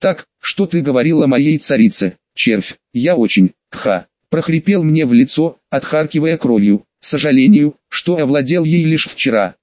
Так, что ты говорил о моей царице, червь? Я очень, прохрипел мне в лицо, отхаркивая кровью. Сожалению, что овладел ей лишь вчера.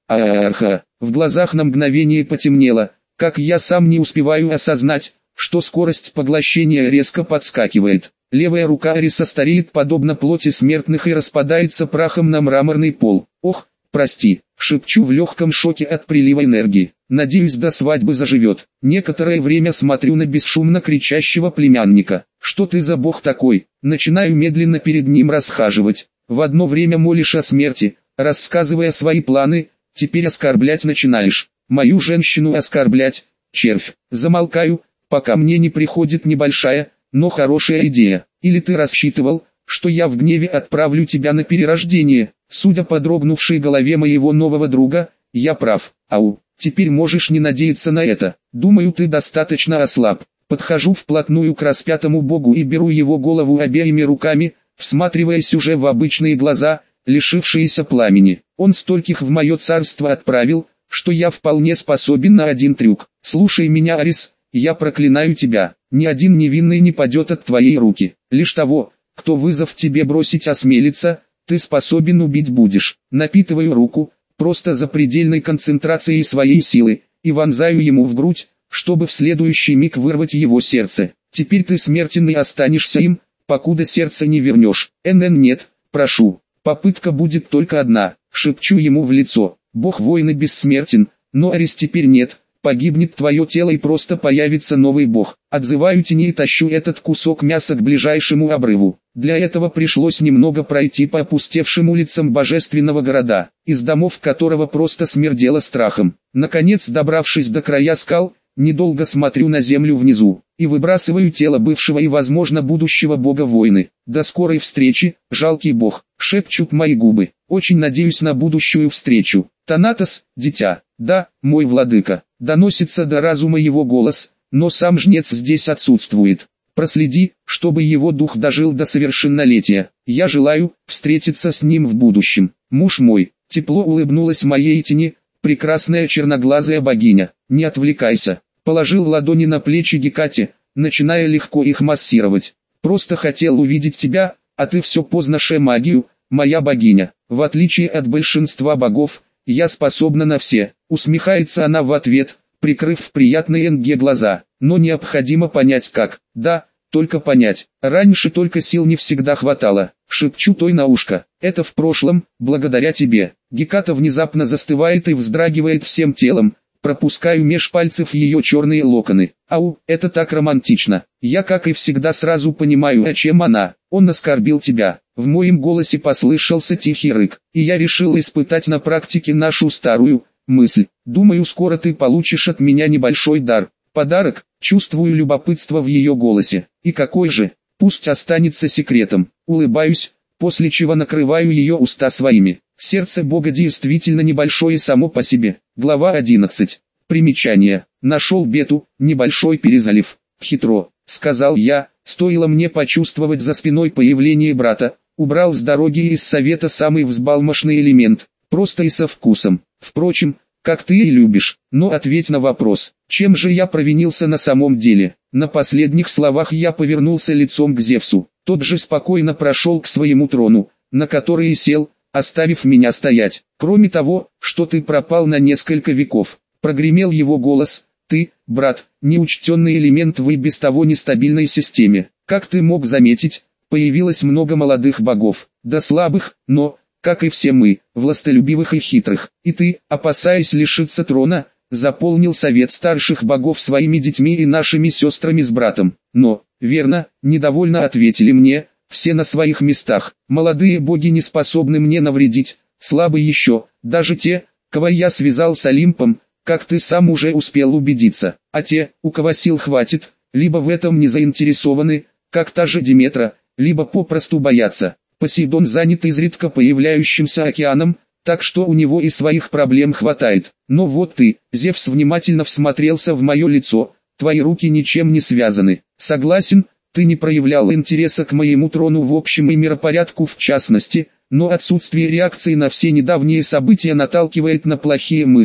В глазах на мгновение потемнело, как я сам не успеваю осознать, что скорость поглощения резко подскакивает. Левая рука Ариса стареет подобно плоти смертных и распадается прахом на мраморный пол. Ох, прости, шепчу в легком шоке от прилива энергии. Надеюсь, до свадьбы заживет. Некоторое время смотрю на бесшумно кричащего племянника. Что ты за бог такой? Начинаю медленно перед ним расхаживать. В одно время молишь о смерти, рассказывая свои планы, теперь оскорблять начинаешь. Мою женщину оскорблять, червь. Замолкаю, пока мне не приходит небольшая, но хорошая идея. Или ты рассчитывал, что я в гневе отправлю тебя на перерождение? Судя по дрогнувшей голове моего нового друга, я прав. Ау, теперь можешь не надеяться на это. Думаю, ты достаточно ослаб. Подхожу вплотную к распятому богу и беру его голову обеими руками, всматриваясь уже в обычные глаза, лишившиеся пламени. Он стольких в мое царство отправил, что я вполне способен на один трюк. Слушай меня, Арис, я проклинаю тебя. Ни один невинный не падет от твоей руки. Лишь того, кто вызов тебе бросить осмелится, ты способен убить будешь. Напитываю руку, просто запредельной концентрацией своей силы, и вонзаю ему в грудь, чтобы в следующий миг вырвать его сердце. Теперь ты смертен и останешься им, покуда сердце не вернешь. Нет, прошу, попытка будет только одна, шепчу ему в лицо. Бог войны бессмертен, но Арис теперь нет. Погибнет твое тело и просто появится новый бог. Отзываю тени и тащу этот кусок мяса к ближайшему обрыву. Для этого пришлось немного пройти по опустевшим улицам божественного города, из домов которого просто смердело страхом. Наконец, добравшись до края скал, недолго смотрю на землю внизу, и выбрасываю тело бывшего и возможно будущего бога войны. До скорой встречи, жалкий бог, шепчут мои губы. Очень надеюсь на будущую встречу. Танатос, дитя, да, мой владыка. Доносится до разума его голос, но сам жнец здесь отсутствует. Проследи, чтобы его дух дожил до совершеннолетия. Я желаю встретиться с ним в будущем. Муж мой, тепло улыбнулась моей тени, прекрасная черноглазая богиня. Не отвлекайся. Положил ладони на плечи Гекате, начиная легко их массировать. Просто хотел увидеть тебя, а ты все познаешь магию, моя богиня. В отличие от большинства богов, я способна на все. Усмехается она в ответ, прикрыв в приятной Энге глаза. Но необходимо понять как. Да, только понять. Раньше только сил не всегда хватало. Шепчу той на ушко. Это в прошлом, благодаря тебе. Геката внезапно застывает и вздрагивает всем телом. Пропускаю меж пальцев ее черные локоны. Ау, это так романтично. Я, как и всегда, сразу понимаю, о чем она. Он оскорбил тебя. В моем голосе послышался тихий рык, и я решил испытать на практике нашу старую мысль. Думаю, скоро ты получишь от меня небольшой дар. Подарок, чувствую любопытство в ее голосе. И какой же? Пусть останется секретом. Улыбаюсь, после чего накрываю ее уста своими. Сердце Бога действительно небольшое само по себе. Глава 11. Примечание. Нашел бету, небольшой перезалив. Хитро, сказал я, стоило мне почувствовать за спиной появление брата. Убрал с дороги и из совета самый взбалмошный элемент. Просто и со вкусом. Впрочем, как ты и любишь. Но ответь на вопрос, чем же я провинился на самом деле? На последних словах я повернулся лицом к Зевсу. Тот же спокойно прошел к своему трону, на который и сел, оставив меня стоять. Кроме того, что ты пропал на несколько веков. Прогремел его голос. Ты, брат, неучтенный элемент в и без того нестабильной системе. Как ты мог заметить, появилось много молодых богов, да слабых, но, как и все мы, властолюбивых и хитрых. И ты, опасаясь лишиться трона, заполнил совет старших богов своими детьми и нашими сестрами с братом. Но, верно, недовольно ответили мне, все на своих местах. Молодые боги не способны мне навредить, слабы еще, даже те, кого я связал с Олимпом, как ты сам уже успел убедиться. А те, у кого сил хватит, либо в этом не заинтересованы, как та же Диметра, либо попросту боятся. Посейдон занят изредка появляющимся океаном, так что у него и своих проблем хватает. Но вот ты, Зевс внимательно всмотрелся в мое лицо, твои руки ничем не связаны. Согласен, ты не проявлял интереса к моему трону в общем и миропорядку в частности, но отсутствие реакции на все недавние события наталкивает на плохие мысли,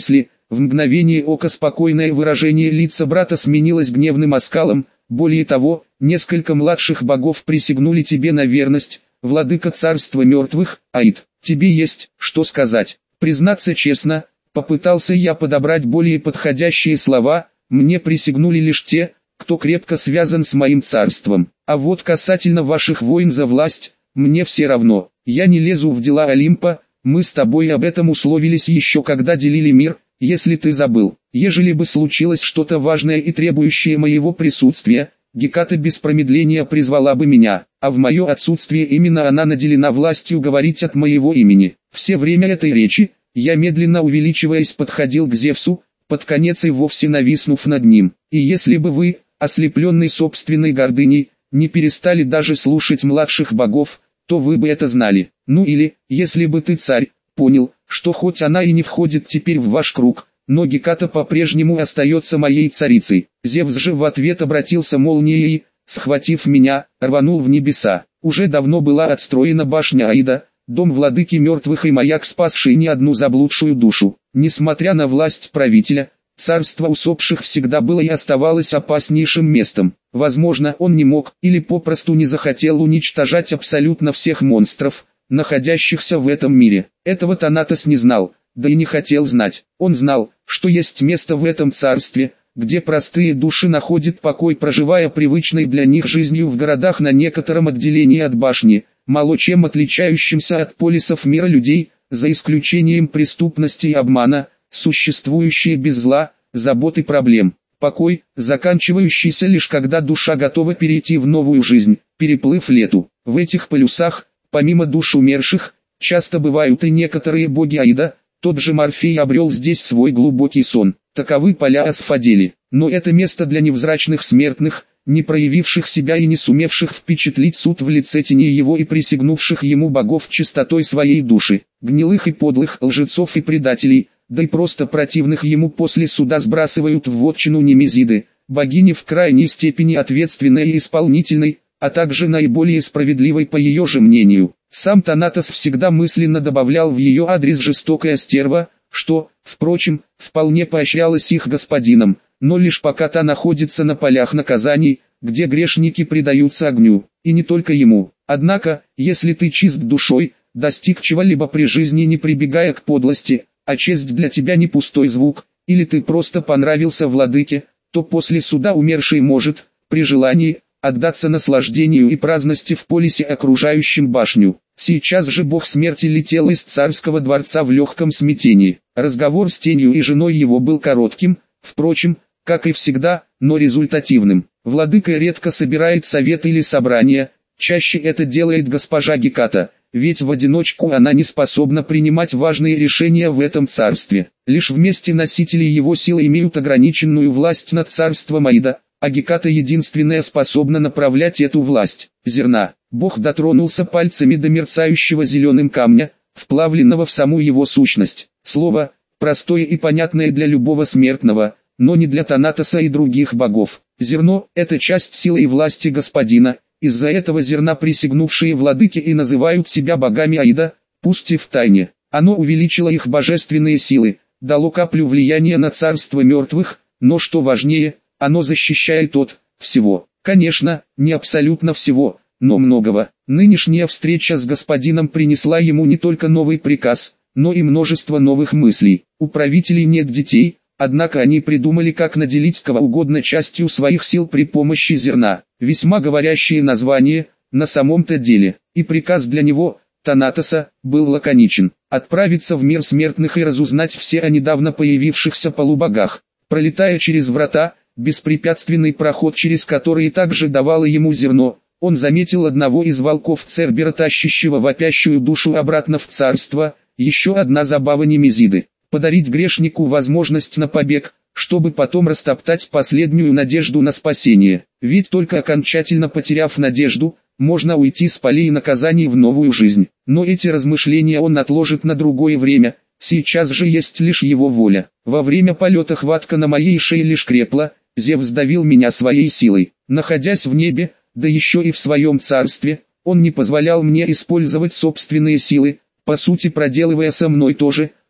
В мгновение ока спокойное выражение лица брата сменилось гневным оскалом. Более того, несколько младших богов присягнули тебе на верность, владыка царства мертвых, Аид. Тебе есть, что сказать. Признаться честно, попытался я подобрать более подходящие слова, мне присягнули лишь те, кто крепко связан с моим царством. А вот касательно ваших войн за власть, мне все равно. Я не лезу в дела Олимпа, мы с тобой об этом условились еще когда делили мир, если ты забыл. Ежели бы случилось что-то важное и требующее моего присутствия, Геката без промедления призвала бы меня, а в мое отсутствие именно она наделена властью говорить от моего имени. Все время этой речи, я медленно увеличиваясь подходил к Зевсу, под конец и вовсе нависнув над ним. И если бы вы, ослепленный собственной гордыней, не перестали даже слушать младших богов, то вы бы это знали. Ну или, если бы ты, царь, понял, что хоть она и не входит теперь в ваш круг, но Геката по-прежнему остается моей царицей. Зевс же в ответ обратился молнией, схватив меня, рванул в небеса. Уже давно была отстроена башня Аида, дом владыки мертвых и маяк, спасший не одну заблудшую душу. Несмотря на власть правителя, царство усопших всегда было и оставалось опаснейшим местом. Возможно, он не мог или попросту не захотел уничтожать абсолютно всех монстров, находящихся в этом мире. Этого Танатос не знал, да и не хотел знать. Он знал, что есть место в этом царстве, где простые души находят покой, проживая привычной для них жизнью в городах на некотором отделении от башни, мало чем отличающимся от полисов мира людей, за исключением преступности и обмана, существующие без зла, забот и проблем. Покой, заканчивающийся лишь когда душа готова перейти в новую жизнь, переплыв лету. В этих полюсах, помимо душ умерших, часто бывают и некоторые боги Аида. Тот же Морфей обрел здесь свой глубокий сон. Таковы поля Асфодели. Но это место для невзрачных смертных, не проявивших себя и не сумевших впечатлить суд в лице тени его и присягнувших ему богов чистотой своей души. Гнилых и подлых лжецов и предателей, да и просто противных ему после суда сбрасывают в вотчину Немезиды, богини в крайней степени ответственной и исполнительной, а также наиболее справедливой по ее же мнению. Сам Танатос всегда мысленно добавлял в ее адрес жестокая стерва, что, впрочем, вполне поощрялось их господином, но лишь пока та находится на полях наказаний, где грешники предаются огню, и не только ему. Однако, если ты чист душой, достиг чего-либо при жизни не прибегая к подлости, а честь для тебя не пустой звук, или ты просто понравился владыке, то после суда умерший может, при желании, отдаться наслаждению и праздности в полисе, окружающем башню. Сейчас же бог смерти летел из царского дворца в легком смятении. Разговор с тенью и женой его был коротким, впрочем, как и всегда, но результативным. Владыка редко собирает совет или собрание, чаще это делает госпожа Геката, ведь в одиночку она не способна принимать важные решения в этом царстве. Лишь вместе носители его силы имеют ограниченную власть над царством Аида, а Геката единственная способна направлять эту власть. Зерна. Бог дотронулся пальцами до мерцающего зеленым камня, вплавленного в саму его сущность. Слово, простое и понятное для любого смертного, но не для Танатоса и других богов. Зерно – это часть силы и власти господина, из-за этого зерна присягнувшие владыки и называют себя богами Аида, пусть и в тайне. Оно увеличило их божественные силы, дало каплю влияния на царство мертвых, но что важнее, оно защищает от всего. Конечно, не абсолютно всего, но многого. Нынешняя встреча с господином принесла ему не только новый приказ, но и множество новых мыслей. У правителей нет детей, однако они придумали, как наделить кого угодно частью своих сил при помощи зерна. Весьма говорящее название, на самом-то деле. И приказ для него, Танатоса, был лаконичен. Отправиться в мир смертных и разузнать все о недавно появившихся полубогах. Пролетая через врата, беспрепятственный проход через который также давало ему зерно, он заметил одного из волков Цербера, тащащего вопящую душу обратно в царство. Еще одна забава Немезиды. Подарить грешнику возможность на побег, чтобы потом растоптать последнюю надежду на спасение. Ведь только окончательно потеряв надежду, можно уйти с полей наказаний в новую жизнь. Но эти размышления он отложит на другое время, сейчас же есть лишь его воля. Во время полета хватка на моей шее лишь крепла, Зевс давил меня своей силой. Находясь в небе, да еще и в своем царстве, он не позволял мне использовать собственные силы, по сути проделывая со мной то же,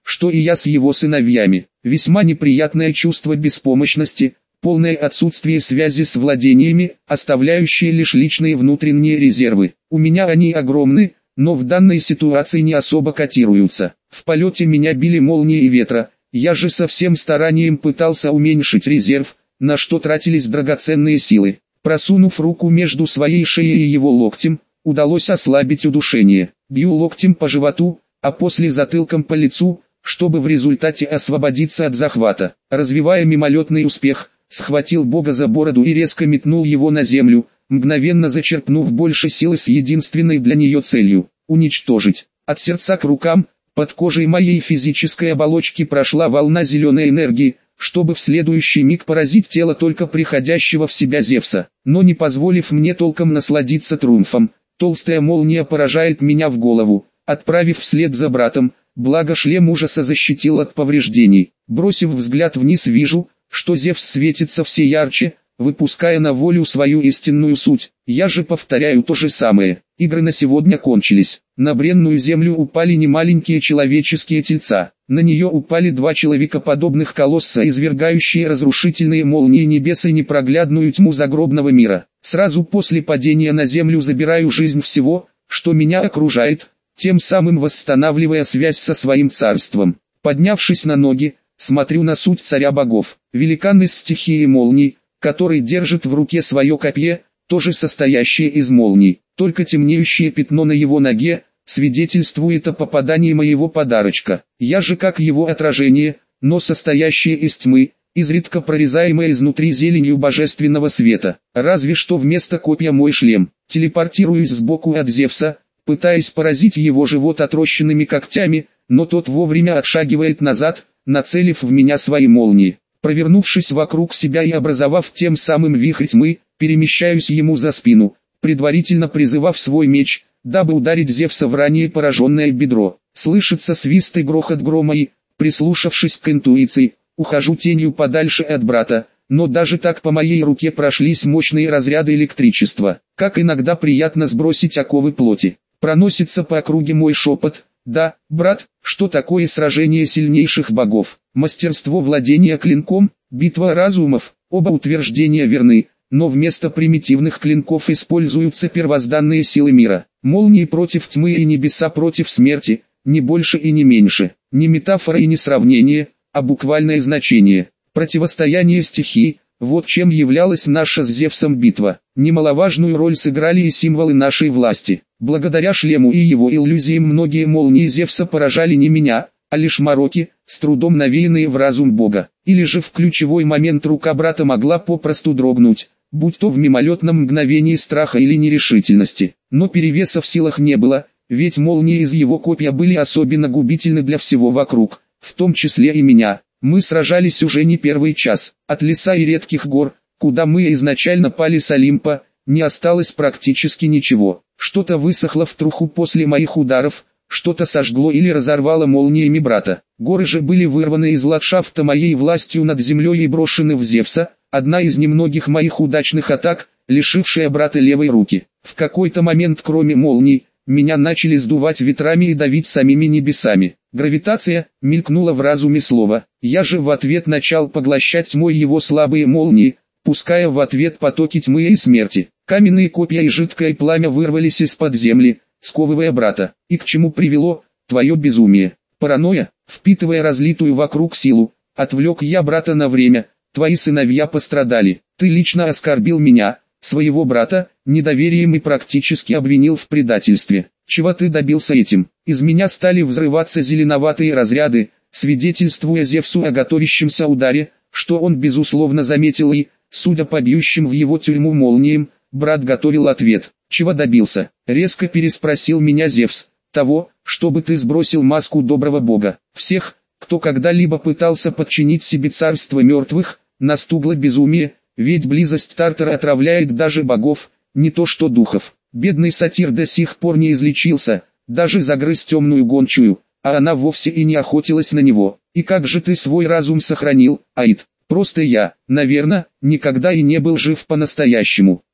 что и я с его сыновьями. Весьма неприятное чувство беспомощности, полное отсутствие связи с владениями, оставляющие лишь личные внутренние резервы. У меня они огромны, но в данной ситуации не особо котируются. В полете меня били молнии и ветра, я же со всем старанием пытался уменьшить резерв, на что тратились драгоценные силы. Просунув руку между своей шеей и его локтем, удалось ослабить удушение. Бью локтем по животу, а после затылком по лицу, чтобы в результате освободиться от захвата. Развивая мимолетный успех, схватил Бога за бороду и резко метнул его на землю, мгновенно зачерпнув больше силы с единственной для нее целью – уничтожить. От сердца к рукам, под кожей моей физической оболочки прошла волна зеленой энергии, чтобы в следующий миг поразить тело только приходящего в себя Зевса. Но не позволив мне толком насладиться триумфом, толстая молния поражает меня в голову, отправив вслед за братом, благо шлем ужаса защитил от повреждений. Бросив взгляд вниз, вижу, что Зевс светится все ярче, выпуская на волю свою истинную суть. Я же повторяю то же самое. Игры на сегодня кончились. На бренную землю упали немаленькие человеческие тельца. На нее упали два человекоподобных колосса, извергающие разрушительные молнии небес и непроглядную тьму загробного мира. Сразу после падения на землю забираю жизнь всего, что меня окружает, тем самым восстанавливая связь со своим царством. Поднявшись на ноги, смотрю на суть царя богов. Великан из стихии молний, который держит в руке свое копье, тоже состоящее из молний. Только темнеющее пятно на его ноге свидетельствует о попадании моего подарочка. Я же как его отражение, но состоящее из тьмы, изредка прорезаемое изнутри зеленью божественного света. Разве что вместо копья мой шлем. Телепортируюсь сбоку от Зевса, пытаясь поразить его живот отрощенными когтями, но тот вовремя отшагивает назад, нацелив в меня свои молнии. Провернувшись вокруг себя и образовав тем самым вихрь тьмы, перемещаюсь ему за спину, предварительно призывав свой меч, дабы ударить Зевса в ранее пораженное бедро. Слышится свист и грохот грома и, прислушавшись к интуиции, ухожу тенью подальше от брата, но даже так по моей руке прошлись мощные разряды электричества. Как иногда приятно сбросить оковы плоти. Проносится по округе мой шепот: «Да, брат, что такое сражение сильнейших богов? Мастерство владения клинком, битва разумов, оба утверждения верны, но вместо примитивных клинков используются первозданные силы мира. Молнии против тьмы и небеса против смерти, не больше и не меньше. Не метафора и не сравнение, а буквальное значение. Противостояние стихий, вот чем являлась наша с Зевсом битва. Немаловажную роль сыграли и символы нашей власти. Благодаря шлему и его иллюзиям многие молнии Зевса поражали не меня, а лишь мороки, с трудом навеянные в разум Бога. Или же в ключевой момент рука брата могла попросту дрогнуть, будь то в мимолетном мгновении страха или нерешительности. Но перевеса в силах не было, ведь молнии из его копья были особенно губительны для всего вокруг, в том числе и меня. Мы сражались уже не первый час. От леса и редких гор, куда мы изначально пали с Олимпа, не осталось практически ничего. Что-то высохло в труху после моих ударов, что-то сожгло или разорвало молниями брата. Горы же были вырваны из ландшафта моей властью над землей и брошены в Зевса, одна из немногих моих удачных атак, лишившая брата левой руки. В какой-то момент, кроме молний, меня начали сдувать ветрами и давить самими небесами. Гравитация, мелькнула в разуме слово. Я же в ответ начал поглощать тьмой его слабые молнии, пуская в ответ потоки тьмы и смерти. Каменные копья и жидкое пламя вырвались из-под земли, сковывая брата. И к чему привело твое безумие? Паранойя, впитывая разлитую вокруг силу, отвлек я брата на время. Твои сыновья пострадали. Ты лично оскорбил меня, своего брата, недоверием и практически обвинил в предательстве. Чего ты добился этим? Из меня стали взрываться зеленоватые разряды, свидетельствуя Зевсу о готовящемся ударе, что он безусловно заметил и, судя по бьющим в его тюрьму молниям, брат готовил ответ. Чего добился? Резко переспросил меня Зевс. Того, чтобы ты сбросил маску доброго бога. Всех, кто когда-либо пытался подчинить себе царство мертвых, настугло безумие, ведь близость Тартара отравляет даже богов, не то что духов. Бедный сатир до сих пор не излечился, даже загрыз темную гончую, а она вовсе и не охотилась на него. И как же ты свой разум сохранил, Аид? Просто я, наверное, никогда и не был жив по-настоящему.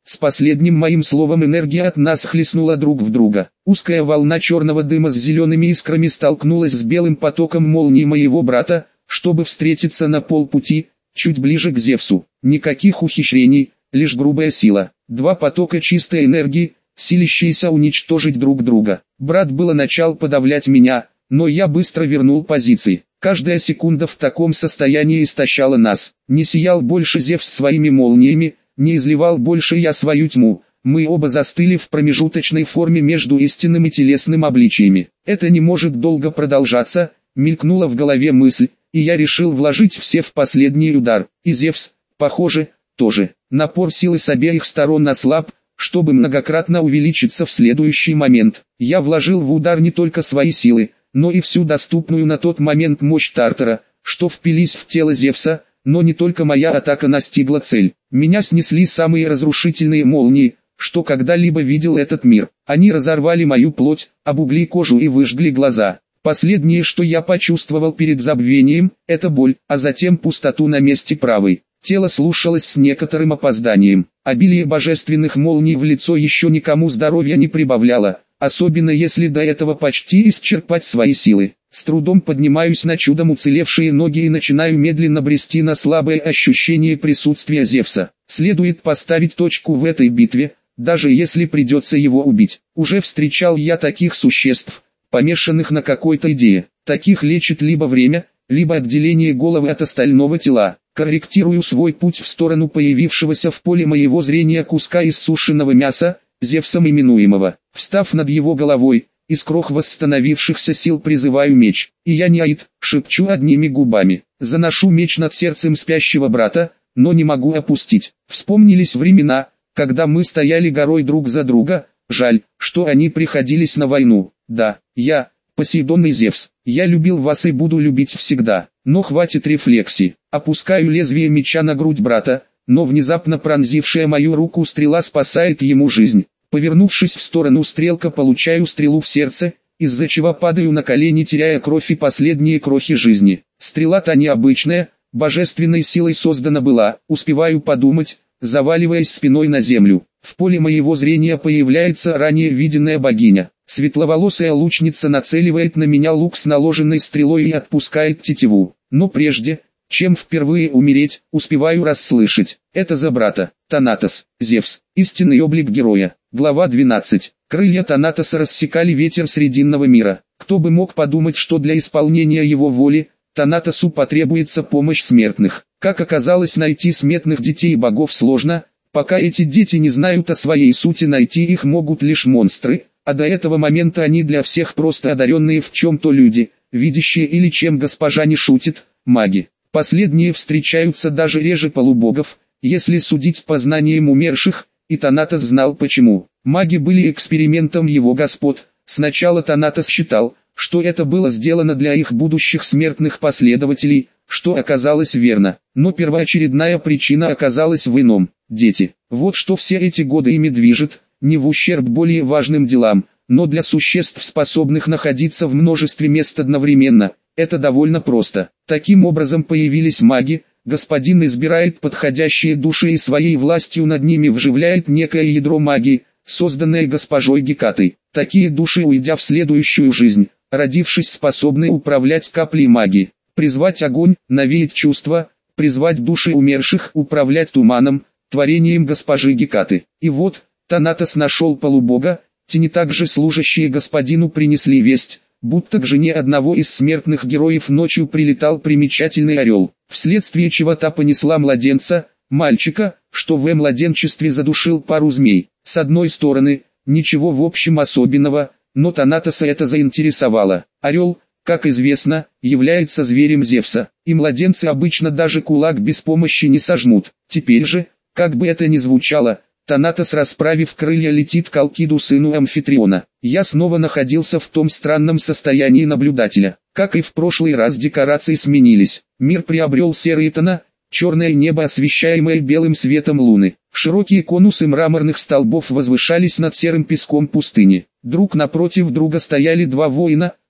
С последним моим словом энергия от нас хлестнула друг в друга. Узкая волна черного дыма с зелеными искрами столкнулась с белым потоком молнии моего брата, чтобы встретиться на полпути, чуть ближе к Зевсу. Никаких ухищрений, лишь грубая сила. Два потока чистой энергии, силящиеся уничтожить друг друга. Брат было начал подавлять меня, но я быстро вернул позиции. Каждая секунда в таком состоянии истощала нас. Не сиял больше Зевс своими молниями, не изливал больше я свою тьму. Мы оба застыли в промежуточной форме между истинным и телесным обличиями. Это не может долго продолжаться, мелькнула в голове мысль, и я решил вложить все в последний удар. И Зевс, похоже, тоже. Напор силы с обеих сторон ослаб, чтобы многократно увеличиться в следующий момент. Я вложил в удар не только свои силы, но и всю доступную на тот момент мощь Тартара, что впились в тело Зевса, но не только моя атака настигла цель. Меня снесли самые разрушительные молнии, что когда-либо видел этот мир. Они разорвали мою плоть, обугли кожу и выжгли глаза. Последнее, что я почувствовал перед забвением, это боль, а затем пустоту на месте правой. Тело слушалось с некоторым опозданием. Обилие божественных молний в лицо еще никому здоровья не прибавляло, особенно если до этого почти исчерпать свои силы. С трудом поднимаюсь на чудом уцелевшие ноги и начинаю медленно брести на слабое ощущение присутствия Зевса. Следует поставить точку в этой битве, даже если придется его убить. Уже встречал я таких существ, помешанных на какой-то идее. Таких лечит либо время, либо отделение головы от остального тела. Корректирую свой путь в сторону появившегося в поле моего зрения куска иссушенного мяса, Зевсом именуемого. Встав над его головой, из крох восстановившихся сил призываю меч. И я не Аид, шепчу одними губами. Заношу меч над сердцем спящего брата, но не могу опустить. Вспомнились времена, когда мы стояли горой друг за друга, жаль, что они приходились на войну. Да, я, Посейдон и Зевс, я любил вас и буду любить всегда. Но хватит рефлексий. Опускаю лезвие меча на грудь брата, но внезапно пронзившая мою руку стрела спасает ему жизнь. Повернувшись в сторону стрелка, получаю стрелу в сердце, из-за чего падаю на колени, теряя кровь и последние крохи жизни. Стрела-то необычная, божественной силой создана была, успеваю подумать, заваливаясь спиной на землю. В поле моего зрения появляется ранее виденная богиня. Светловолосая лучница нацеливает на меня лук с наложенной стрелой и отпускает тетиву. Но прежде, чем впервые умереть, успеваю расслышать. Это за брата. Танатос, Зевс, истинный облик героя. Глава 12. Крылья Танатоса рассекали ветер срединного мира. Кто бы мог подумать, что для исполнения его воли, Танатосу потребуется помощь смертных. Как оказалось, найти смертных детей богов сложно, пока эти дети не знают о своей сути, найти их могут лишь монстры, а до этого момента они для всех просто одаренные в чем-то люди, видящие или, чем госпожа не шутит, маги. Последние встречаются даже реже полубогов, если судить по знаниям умерших, и Танатос знал почему. Маги были экспериментом его господ. Сначала Танатос считал, что это было сделано для их будущих смертных последователей, что оказалось верно. Но первоочередная причина оказалась в ином. Дети. Вот что все эти годы ими движет, не в ущерб более важным делам, но для существ, способных находиться в множестве мест одновременно, это довольно просто. Таким образом появились маги. Господин избирает подходящие души и своей властью над ними вживляет некое ядро магии, созданное госпожой Гекатой. Такие души, уйдя в следующую жизнь, родившись, способны управлять каплей магии, призвать огонь, навеять чувства, призвать души умерших, управлять туманом, творением госпожи Гекаты. И вот, Танатос нашел полубога, те не также служащие господину принесли весть, будто к жене одного из смертных героев ночью прилетал примечательный орел, вследствие чего та понесла младенца, мальчика, что в младенчестве задушил пару змей. С одной стороны, ничего в общем особенного, но Танатоса это заинтересовало. Орел, как известно, является зверем Зевса, и младенцы обычно даже кулак без помощи не сожмут. Теперь же, как бы это ни звучало, Танатос, расправив крылья, летит к Алкиду, сыну Амфитриона. Я снова находился в том странном состоянии наблюдателя. Как и в прошлый раз, декорации сменились. Мир приобрел серые тона, черное небо, освещаемое белым светом луны. Широкие конусы мраморных столбов возвышались над серым песком пустыни. Друг напротив друга стояли два воина,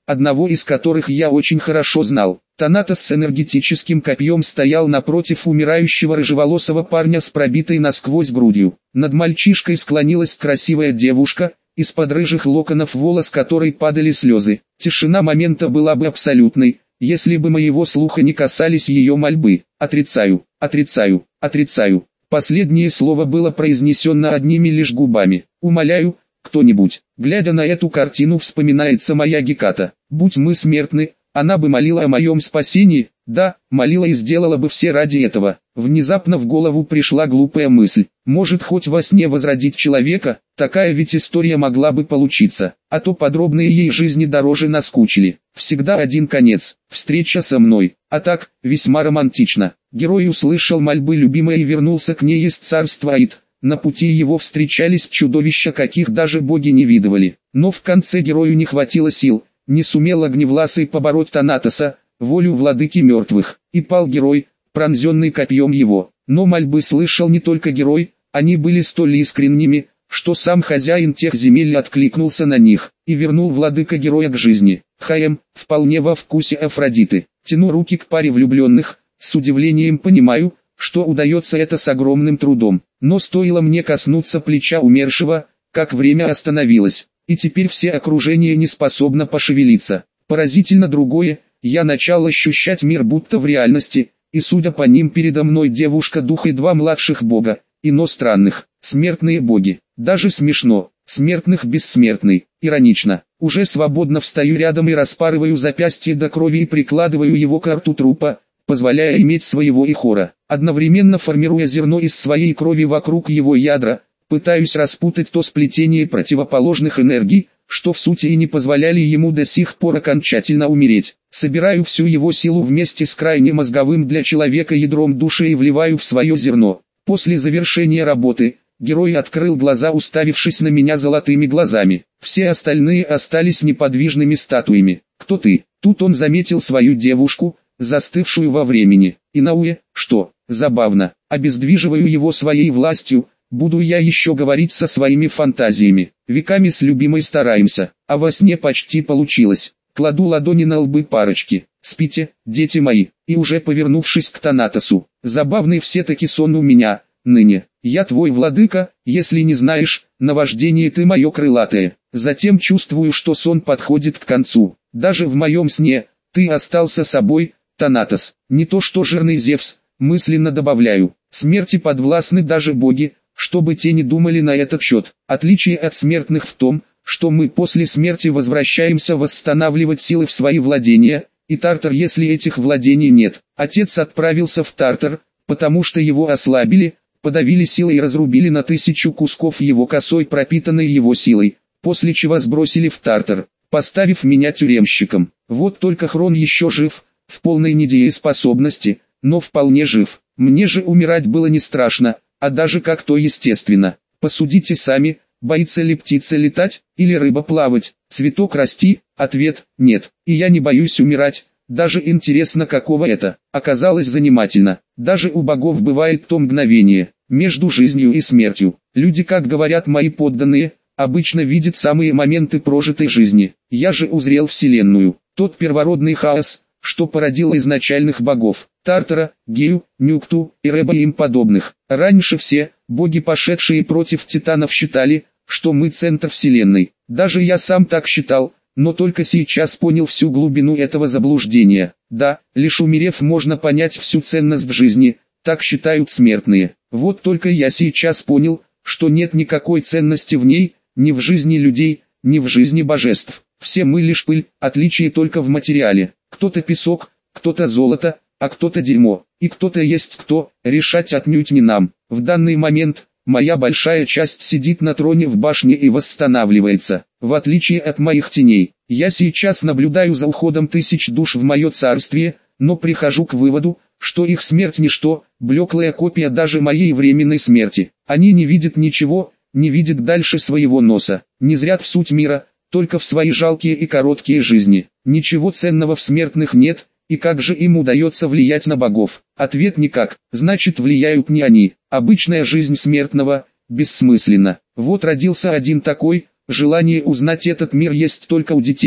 одного из которых я очень хорошо знал. Танатос с энергетическим копьем стоял напротив умирающего рыжеволосого парня с пробитой насквозь грудью. Над мальчишкой склонилась красивая девушка, из-под рыжих локонов волос которой падали слезы. Тишина момента была бы абсолютной, если бы моего слуха не касались ее мольбы. Отрицаю, отрицаю, отрицаю. Последнее слово было произнесено одними лишь губами. Умоляю, кто-нибудь. Глядя на эту картину, вспоминается моя Геката. Будь мы смертны, она бы молила о моем спасении, да, молила и сделала бы все ради этого. Внезапно в голову пришла глупая мысль. Может, хоть во сне возродить человека? Такая ведь история могла бы получиться. А то подробные ей жизни дороже наскучили. Всегда один конец. Встреча со мной. А так, весьма романтично. Герой услышал мольбы любимой и вернулся к ней из царства Аид. На пути его встречались чудовища, каких даже боги не видывали. Но в конце герою не хватило сил. Не сумел Огневласый побороть Танатоса, волю владыки мертвых, и пал герой, пронзенный копьем его. Но мольбы слышал не только герой, они были столь искренними, что сам хозяин тех земель откликнулся на них, и вернул владыка героя к жизни. Вполне во вкусе Афродиты. Тяну руки к паре влюбленных, с удивлением понимаю, что удается это с огромным трудом. Но стоило мне коснуться плеча умершего, как время остановилось. И теперь все окружение не способно пошевелиться. Поразительно другое, я начал ощущать мир будто в реальности, и судя по ним передо мной девушка-дух и два младших бога, иностранных, смертные боги. Даже смешно, смертных бессмертный, иронично. Уже свободно встаю рядом и распарываю запястье до крови и прикладываю его к рту трупа, позволяя иметь своего Ихора, одновременно формируя зерно из своей крови вокруг его ядра. Пытаюсь распутать то сплетение противоположных энергий, что в сути и не позволяли ему до сих пор окончательно умереть. Собираю всю его силу вместе с крайне мозговым для человека ядром души и вливаю в свое зерно. После завершения работы, герой открыл глаза, уставившись на меня золотыми глазами. Все остальные остались неподвижными статуями. «Кто ты?» Тут он заметил свою девушку, застывшую во времени. Инауэ, что, забавно, обездвиживаю его своей властью. Буду я еще говорить со своими фантазиями. Веками с любимой стараемся, а во сне почти получилось. Кладу ладони на лбы парочки. Спите, дети мои. И уже повернувшись к Танатосу. Забавный все-таки сон у меня, ныне. Я твой владыка, если не знаешь, наваждение ты мое крылатое. Затем чувствую, что сон подходит к концу. Даже в моем сне, ты остался собой, Танатос. Не то что жирный Зевс, мысленно добавляю. Смерти подвластны даже боги. Чтобы те не думали на этот счет. Отличие от смертных в том, что мы после смерти возвращаемся восстанавливать силы в свои владения, и Тартар, если этих владений нет. Отец отправился в Тартар, потому что его ослабили, подавили силой и разрубили на 1000 кусков его косой, пропитанной его силой, после чего сбросили в Тартар, поставив меня тюремщиком. Вот только Хрон еще жив, в полной недееспособности, но вполне жив. Мне же умирать было не страшно, а даже как-то естественно. Посудите сами, боится ли птица летать, или рыба плавать, цветок расти? Ответ – нет. И я не боюсь умирать, даже интересно, какого это. Оказалось занимательно. Даже у богов бывает то мгновение, между жизнью и смертью. Люди, как говорят мои подданные, обычно видят самые моменты прожитой жизни. Я же узрел вселенную, тот первородный хаос, что породил изначальных богов. Тартара, Гею, Нюкту и Реба и им подобных. Раньше все, боги, пошедшие против титанов, считали, что мы центр вселенной. Даже я сам так считал, но только сейчас понял всю глубину этого заблуждения. Да, лишь умерев можно понять всю ценность жизни, так считают смертные. Вот только я сейчас понял, что нет никакой ценности в ней, ни в жизни людей, ни в жизни божеств. Все мы лишь пыль, отличие только в материале. Кто-то песок, кто-то золото, а кто-то дерьмо, и кто-то есть кто, решать отнюдь не нам. В данный момент, моя большая часть сидит на троне в башне и восстанавливается. В отличие от моих теней, я сейчас наблюдаю за уходом 1000 душ в мое царствие, но прихожу к выводу, что их смерть ничто, блеклая копия даже моей временной смерти. Они не видят ничего, не видят дальше своего носа, не зрят в суть мира, только в свои жалкие и короткие жизни. Ничего ценного в смертных нет. И как же им удается влиять на богов? Ответ: никак. Значит, влияют не они. Обычная жизнь смертного бессмысленна. Вот родился один такой, желание узнать этот мир есть только у детей,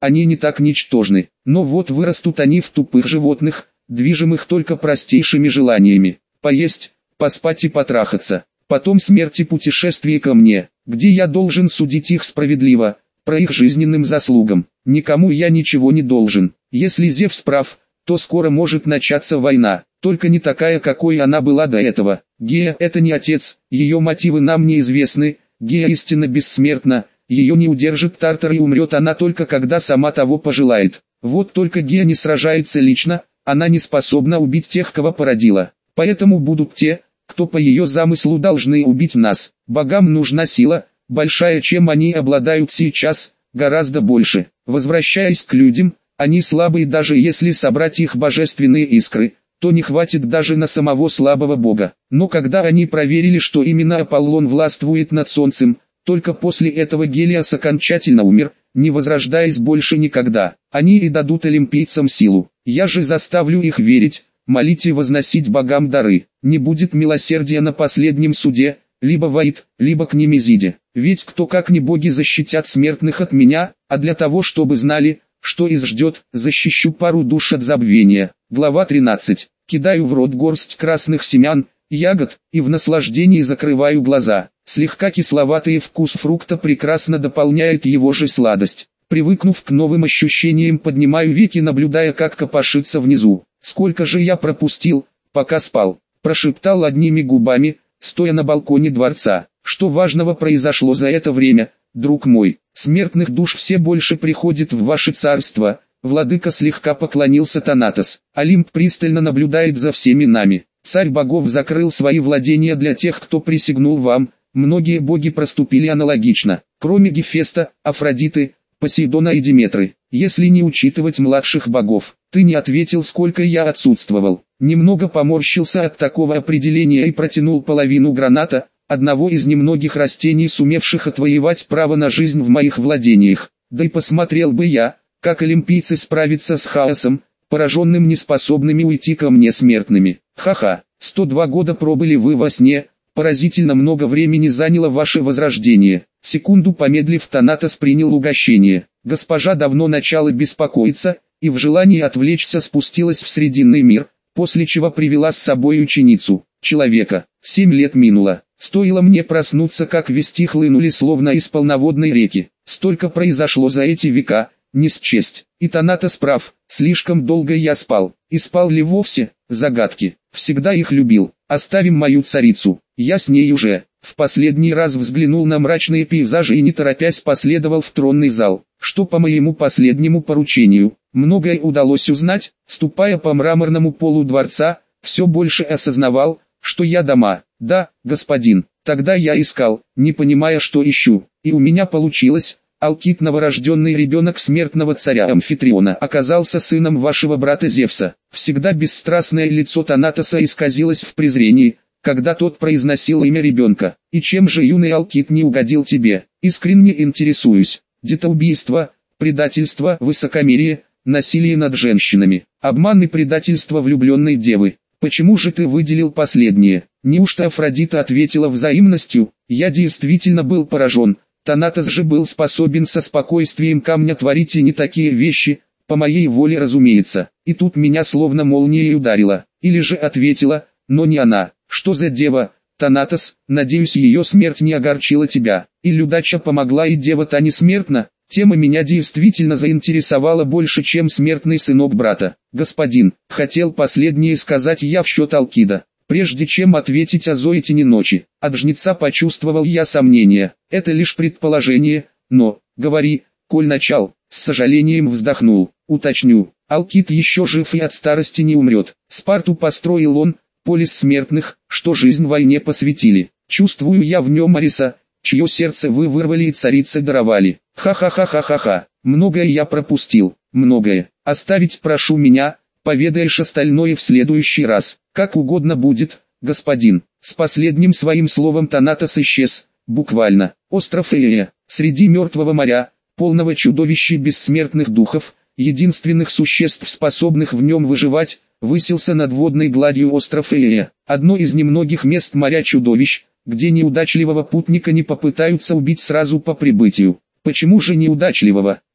они не так ничтожны. Но вот вырастут они в тупых животных, движимых только простейшими желаниями. Поесть, поспать и потрахаться. Потом смерть и путешествие ко мне, где я должен судить их справедливо, про их жизненным заслугам. Никому я ничего не должен. Если Зевс прав, то скоро может начаться война, только не такая, какой она была до этого. Гея — это не отец, ее мотивы нам неизвестны, Гея истинно бессмертна, ее не удержит Тартар и умрет она только когда сама того пожелает. Вот только Гея не сражается лично, она не способна убить тех, кого породила. Поэтому будут те, кто по ее замыслу должны убить нас. Богам нужна сила, большая, чем они обладают сейчас, гораздо больше. Возвращаясь к людям, они слабые, даже если собрать их божественные искры, то не хватит даже на самого слабого бога. Но когда они проверили, что именно Аполлон властвует над солнцем, только после этого Гелиос окончательно умер, не возрождаясь больше никогда. Они и дадут олимпийцам силу. Я же заставлю их верить, молить и возносить богам дары. Не будет милосердия на последнем суде, либо в Аид, либо к Немезиде. Ведь кто как не боги защитят смертных от меня, а для того, чтобы знали, что их ждет, защищу пару душ от забвения. Глава 13. Кидаю в рот горсть красных семян, ягод, и в наслаждении закрываю глаза. Слегка кисловатый вкус фрукта прекрасно дополняет его же сладость. Привыкнув к новым ощущениям, поднимаю веки, наблюдая, как копошится внизу. Сколько же я пропустил, пока спал, прошептал одними губами, стоя на балконе дворца. Что важного произошло за это время, друг мой? Смертных душ все больше приходит в ваше царство. Владыка слегка поклонился Танатос. Олимп пристально наблюдает за всеми нами. Царь богов закрыл свои владения для тех, кто присягнул вам. Многие боги проступили аналогично, кроме Гефеста, Афродиты, Посейдона и Диметры. Если не учитывать младших богов, ты не ответил, сколько я отсутствовал. Немного поморщился от такого определения и протянул половину граната, одного из немногих растений, сумевших отвоевать право на жизнь в моих владениях. Да и посмотрел бы я, как олимпийцы справятся с хаосом, пораженным неспособными уйти ко мне смертными. Ха-ха, 102 года пробыли вы во сне, поразительно много времени заняло ваше возрождение. Секунду помедлив, Танатос принял угощение. Госпожа давно начала беспокоиться, и в желании отвлечься спустилась в Срединный мир, после чего привела с собой ученицу, человека. 7 лет минуло. Стоило мне проснуться, как вести хлынули словно из полноводной реки. Столько произошло за эти века, не счесть. И Танатос прав, слишком долго я спал. И спал ли вовсе? Загадки. Всегда их любил. Оставим мою царицу. Я с ней уже. В последний раз взглянул на мрачные пейзажи и не торопясь последовал в тронный зал. Что по моему последнему поручению, многое удалось узнать, ступая по мраморному полу дворца, все больше осознавал, что я дома. Да, господин, тогда я искал, не понимая, что ищу, и у меня получилось. Алкит, новорожденный ребенок смертного царя Амфитриона, оказался сыном вашего брата Зевса. Всегда бесстрастное лицо Танатоса исказилось в презрении, когда тот произносил имя ребенка. И чем же юный Алкит не угодил тебе? Искренне интересуюсь. Детоубийство, предательство, высокомерие, насилие над женщинами, обман и предательство влюбленной девы. Почему же ты выделил последнее? Неужто Афродита ответила взаимностью? Я действительно был поражен. Танатос же был способен со спокойствием камня творить и не такие вещи, по моей воле, разумеется. И тут меня словно молнией ударило. Или же ответила, но не она. Что за дева? Танатос, надеюсь, ее смерть не огорчила тебя. Или удача помогла, и дева-то не смертна? Тема меня действительно заинтересовала больше, чем смертный сынок брата. Господин, хотел последнее сказать я в счет Алкида. Прежде чем ответить о Зоэтине ночи, от жнеца почувствовал я сомнение. Это лишь предположение, но, говори, коль начал, с сожалением вздохнул. Уточню, Алкид еще жив и от старости не умрет. Спарту построил он, полис смертных, что жизнь войне посвятили. Чувствую я в нем Ариса, чье сердце вы вырвали и царице даровали. Ха-ха-ха-ха-ха-ха, многое я пропустил, многое. Оставить прошу меня, поведаешь остальное в следующий раз. Как угодно будет, господин. С последним своим словом Танатос исчез, буквально. Остров Эя, среди мертвого моря, полного чудовищ и бессмертных духов, единственных существ, способных в нем выживать, высился над водной гладью остров Эя. Одно из немногих мест моря чудовищ, где неудачливого путника не попытаются убить сразу по прибытию. Почему же неудачливого?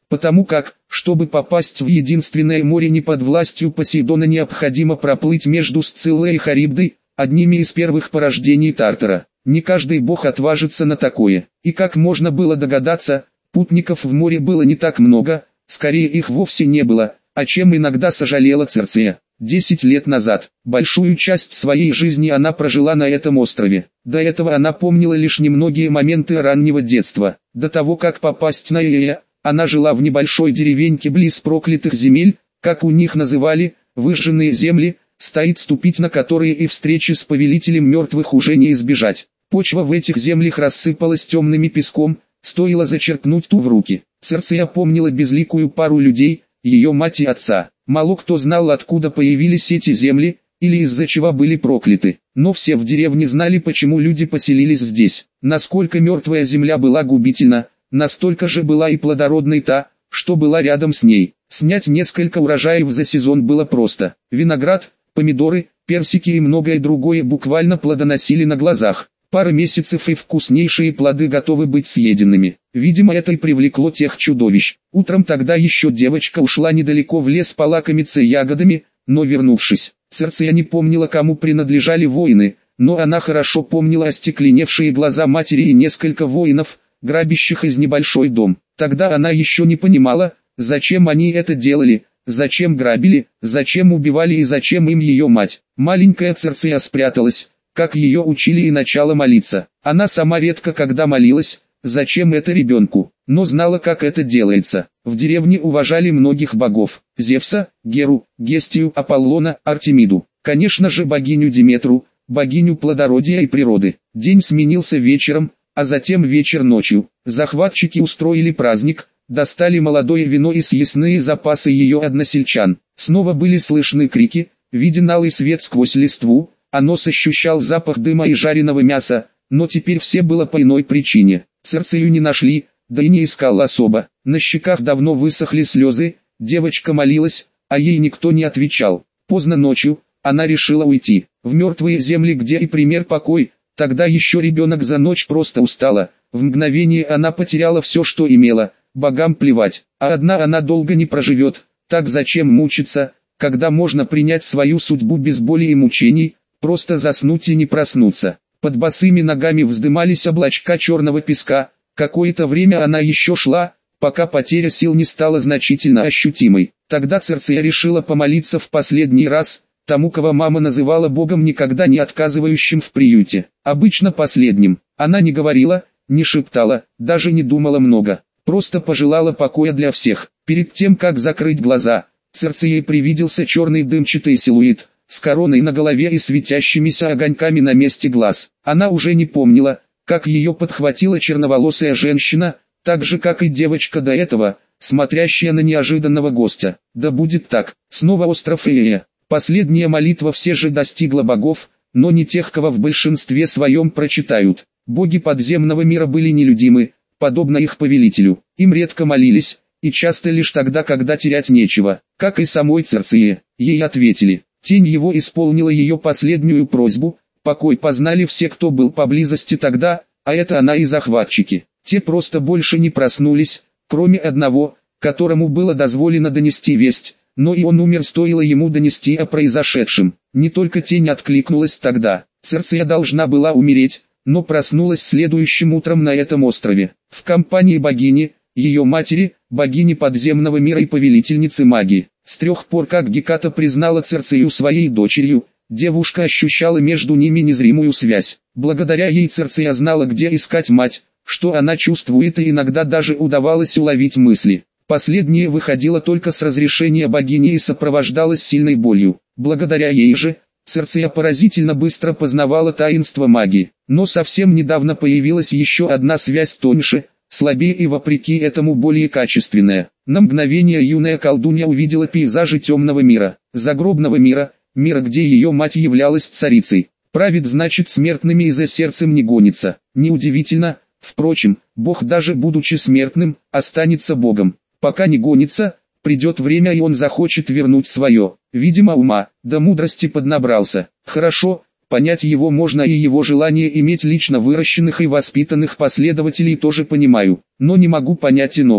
Потому как, чтобы попасть в единственное море не под властью Посейдона, необходимо проплыть между Сциллой и Харибдой, одними из первых порождений Тартара. Не каждый бог отважится на такое. И как можно было догадаться, путников в море было не так много, скорее их вовсе не было, о чем иногда сожалела Цирцея. 10 лет назад, большую часть своей жизни она прожила на этом острове. До этого она помнила лишь немногие моменты раннего детства. До того, как попасть на Эя, она жила в небольшой деревеньке близ проклятых земель, как у них называли, выжженные земли, стоит ступить на которые и встречи с повелителем мертвых уже не избежать. Почва в этих землях рассыпалась темным песком, стоило зачерпнуть ту в руки. Цирцея помнила безликую пару людей, ее мать и отца. Мало кто знал, откуда появились эти земли, или из-за чего были прокляты. Но все в деревне знали, почему люди поселились здесь. Насколько мертвая земля была губительна, настолько же была и плодородной та, что была рядом с ней. Снять несколько урожаев за сезон было просто. Виноград, помидоры, персики и многое другое буквально плодоносили на глазах. Пара месяцев и вкуснейшие плоды готовы быть съеденными. Видимо, это и привлекло тех чудовищ. Утром тогда еще девочка ушла недалеко в лес полакомиться ягодами, но вернувшись, Цирцея не помнила, кому принадлежали воины, но она хорошо помнила остекленевшие глаза матери и несколько воинов, грабящих из небольшой дом. Тогда она еще не понимала, зачем они это делали, зачем грабили, зачем убивали и зачем им ее мать. Маленькая Цирцея спряталась, как ее учили, и начала молиться. Она сама редко когда молилась, зачем это ребенку, но знала, как это делается. В деревне уважали многих богов: Зевса, Геру, Гестию, Аполлона, Артемиду. Конечно же богиню Диметру, богиню плодородия и природы. День сменился вечером, а затем вечер ночью. Захватчики устроили праздник, достали молодое вино и съестные запасы ее односельчан. Снова были слышны крики, виден алый свет сквозь листву, а нос ощущал запах дыма и жареного мяса, но теперь все было по иной причине. Цирцею не нашли, да и не искал особо. На щеках давно высохли слезы, девочка молилась, а ей никто не отвечал. Поздно ночью, она решила уйти, в мертвые земли, где и пример покой. Тогда еще ребенок, за ночь просто устала. В мгновение она потеряла все, что имела, богам плевать, а одна она долго не проживет. Так зачем мучиться, когда можно принять свою судьбу без боли и мучений, просто заснуть и не проснуться. Под босыми ногами вздымались облачка черного песка. Какое-то время она еще шла, пока потеря сил не стала значительно ощутимой. Тогда Цирцея решила помолиться в последний раз тому, кого мама называла богом, никогда не отказывающим в приюте. Обычно последним. Она не говорила, не шептала, даже не думала много. Просто пожелала покоя для всех. Перед тем, как закрыть глаза, Цирцее привиделся черный дымчатый силуэт, с короной на голове и светящимися огоньками на месте глаз. Она уже не помнила, как ее подхватила черноволосая женщина, так же как и девочка до этого, смотрящая на неожиданного гостя. Да будет так. Снова остров Эя. Последняя молитва все же достигла богов, но не тех, кого в большинстве своем прочитают. Боги подземного мира были нелюдимы, подобно их повелителю. Им редко молились, и часто лишь тогда, когда терять нечего. Как и самой Цирцее, ей ответили. Тень его исполнила ее последнюю просьбу. Покой познали все, кто был поблизости тогда, а это она и захватчики. Те просто больше не проснулись, кроме одного, которому было дозволено донести весть, но и он умер, стоило ему донести о произошедшем. Не только тень откликнулась тогда. Цирцея должна была умереть, но проснулась следующим утром на этом острове, в компании богини, ее матери, богини подземного мира и повелительницы магии. С тех пор, как Геката признала Цирцею своей дочерью, девушка ощущала между ними незримую связь. Благодаря ей Цирцея знала, где искать мать, что она чувствует, и иногда даже удавалось уловить мысли. Последнее выходило только с разрешения богини и сопровождалось сильной болью. Благодаря ей же, Цирцея поразительно быстро познавала таинство магии. Но совсем недавно появилась еще одна связь тоньше, слабее и вопреки этому более качественная. На мгновение юная колдунья увидела пейзажи темного мира, загробного мира, мира, где ее мать являлась царицей. Правит, значит, смертными и за сердцем не гонится. Неудивительно, впрочем, Бог, даже будучи смертным, останется Богом. Пока не гонится, придет время, и он захочет вернуть свое. Видимо, ума, да мудрости поднабрался. Хорошо, понять его можно, и его желание иметь лично выращенных и воспитанных последователей тоже понимаю, но не могу понять иного.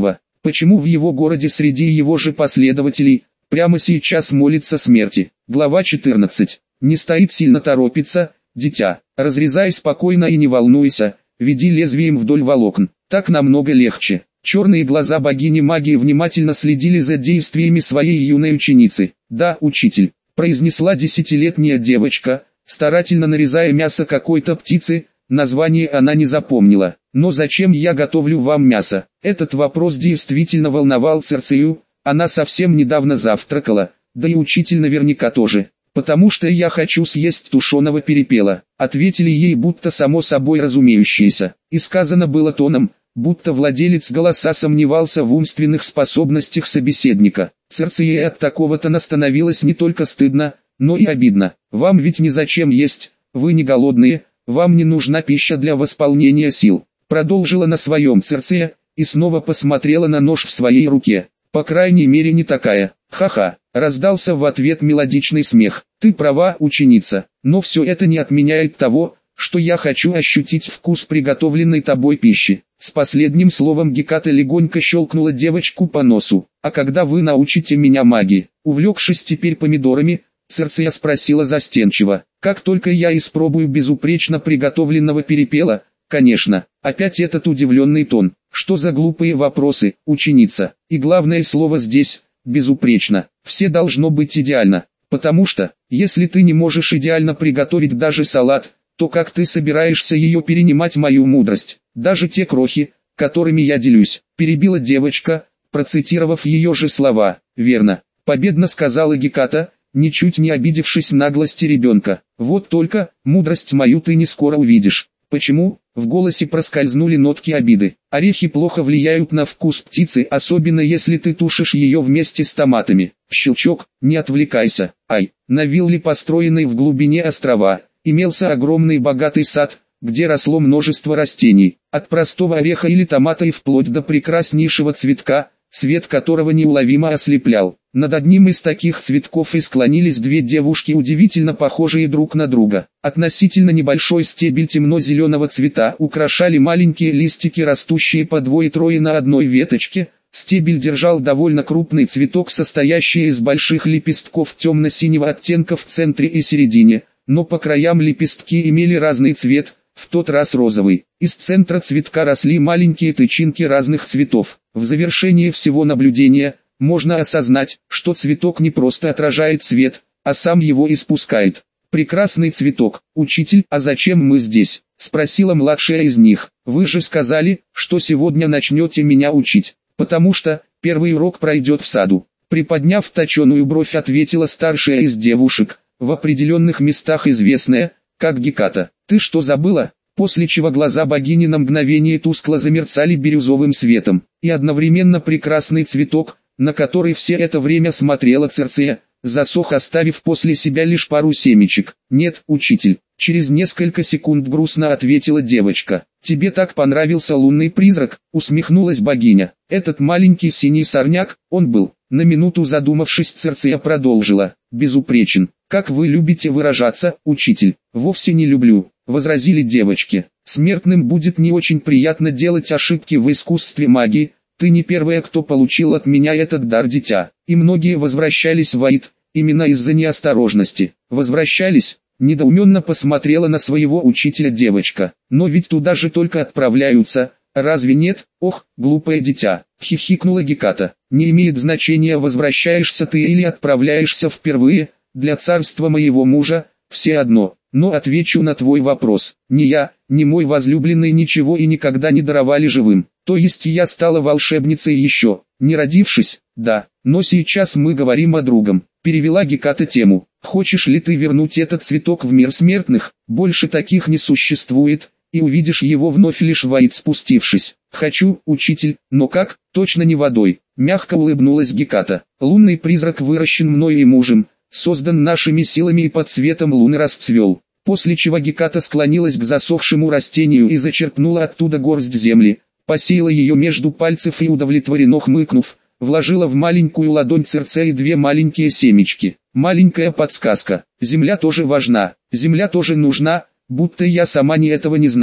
Почему в его городе среди его же последователей прямо сейчас молится смерти? Глава 14. Не стоит сильно торопиться, дитя. Разрезай спокойно и не волнуйся, веди лезвием вдоль волокон. Так намного легче. Черные глаза богини магии внимательно следили за действиями своей юной ученицы. «Да, учитель», произнесла 10-летняя девочка, старательно нарезая мясо какой-то птицы, название она не запомнила. «Но зачем я готовлю вам мясо?» Этот вопрос действительно волновал Церцею, она совсем недавно завтракала, да и учитель наверняка тоже. «Потому что я хочу съесть тушеного перепела», ответили ей будто само собой разумеющееся, и сказано было тоном, будто владелец голоса сомневался в умственных способностях собеседника. Церцее от такого-то становилось не только стыдно, но и обидно. «Вам ведь незачем есть, вы не голодные, вам не нужна пища для восполнения сил», продолжила на своем Церцея, и снова посмотрела на нож в своей руке. «По крайней мере не такая». «Ха-ха», раздался в ответ мелодичный смех. «Ты права, ученица, но все это не отменяет того, что я хочу ощутить вкус приготовленной тобой пищи». С последним словом Геката легонько щелкнула девочку по носу. «А когда вы научите меня магии?» Увлекшись теперь помидорами, Церцея спросила застенчиво. «Как только я испробую безупречно приготовленного перепела, конечно». Опять этот удивленный тон. Что за глупые вопросы, ученица? И главное слово здесь – безупречно. Все должно быть идеально. Потому что, если ты не можешь идеально приготовить даже салат, то как ты собираешься ее перенимать мою мудрость? Даже те крохи, которыми я делюсь, перебила девочка, процитировав ее же слова. «Верно», победно сказала Геката, ничуть не обидевшись наглости ребенка. «Вот только, мудрость мою ты не скоро увидишь». «Почему?» В голосе проскользнули нотки обиды. «Орехи плохо влияют на вкус птицы, особенно если ты тушишь ее вместе с томатами». Щелчок, не отвлекайся. Ай, на вилле, построенной в глубине острова, имелся огромный богатый сад, где росло множество растений, от простого ореха или томата и вплоть до прекраснейшего цветка, свет которого неуловимо ослеплял. Над одним из таких цветков и склонились две девушки, удивительно похожие друг на друга. Относительно небольшой стебель темно-зеленого цвета украшали маленькие листики, растущие по двое-трое на одной веточке. Стебель держал довольно крупный цветок, состоящий из больших лепестков темно-синего оттенка в центре и середине, но по краям лепестки имели разный цвет, в тот раз розовый. Из центра цветка росли маленькие тычинки разных цветов. В завершение всего наблюдения можно осознать, что цветок не просто отражает свет, а сам его испускает. «Прекрасный цветок, учитель, а зачем мы здесь?» – спросила младшая из них. «Вы же сказали, что сегодня начнете меня учить». «Потому что, первый урок пройдет в саду». Приподняв точеную бровь, ответила старшая из девушек, в определенных местах известная, как Геката. «Ты что забыла?» После чего глаза богини на мгновение тускло замерцали бирюзовым светом, и одновременно прекрасный цветок, на который все это время смотрела Церцея, засох, оставив после себя лишь пару семечек. «Нет, учитель», через несколько секунд грустно ответила девочка. «Тебе так понравился лунный призрак?» усмехнулась богиня. «Этот маленький синий сорняк, он был». На минуту задумавшись, Церцея продолжила. «Безупречен. Как вы любите выражаться, учитель?» «Вовсе не люблю», возразили девочки. «Смертным будет не очень приятно делать ошибки в искусстве магии. Ты не первая, кто получил от меня этот дар, дитя. И многие возвращались в Аид, именно из-за неосторожности». «Возвращались?» Недоуменно посмотрела на своего учителя девочка. «Но ведь туда же только отправляются, разве нет?» «Ох, глупое дитя!» хихикнула Геката. «Не имеет значения, возвращаешься ты или отправляешься впервые, для царства моего мужа, все одно. Но отвечу на твой вопрос. Ни я, ни мой возлюбленный ничего и никогда не даровали живым. То есть я стала волшебницей еще, не родившись, да, но сейчас мы говорим о другом». Перевела Геката тему. «Хочешь ли ты вернуть этот цветок в мир смертных? Больше таких не существует, и увидишь его вновь лишь в Аид спустившись». «Хочу, учитель, но как? Точно не водой», мягко улыбнулась Геката. «Лунный призрак выращен мною и мужем, создан нашими силами и под светом луны расцвел». После чего Геката склонилась к засохшему растению и зачерпнула оттуда горсть земли, посеяла ее между пальцев и, удовлетворенно хмыкнув, вложила в маленькую ладонь Церцеи две маленькие семечки. Маленькая подсказка. Земля тоже важна, земля тоже нужна, будто я сама этого не знаю.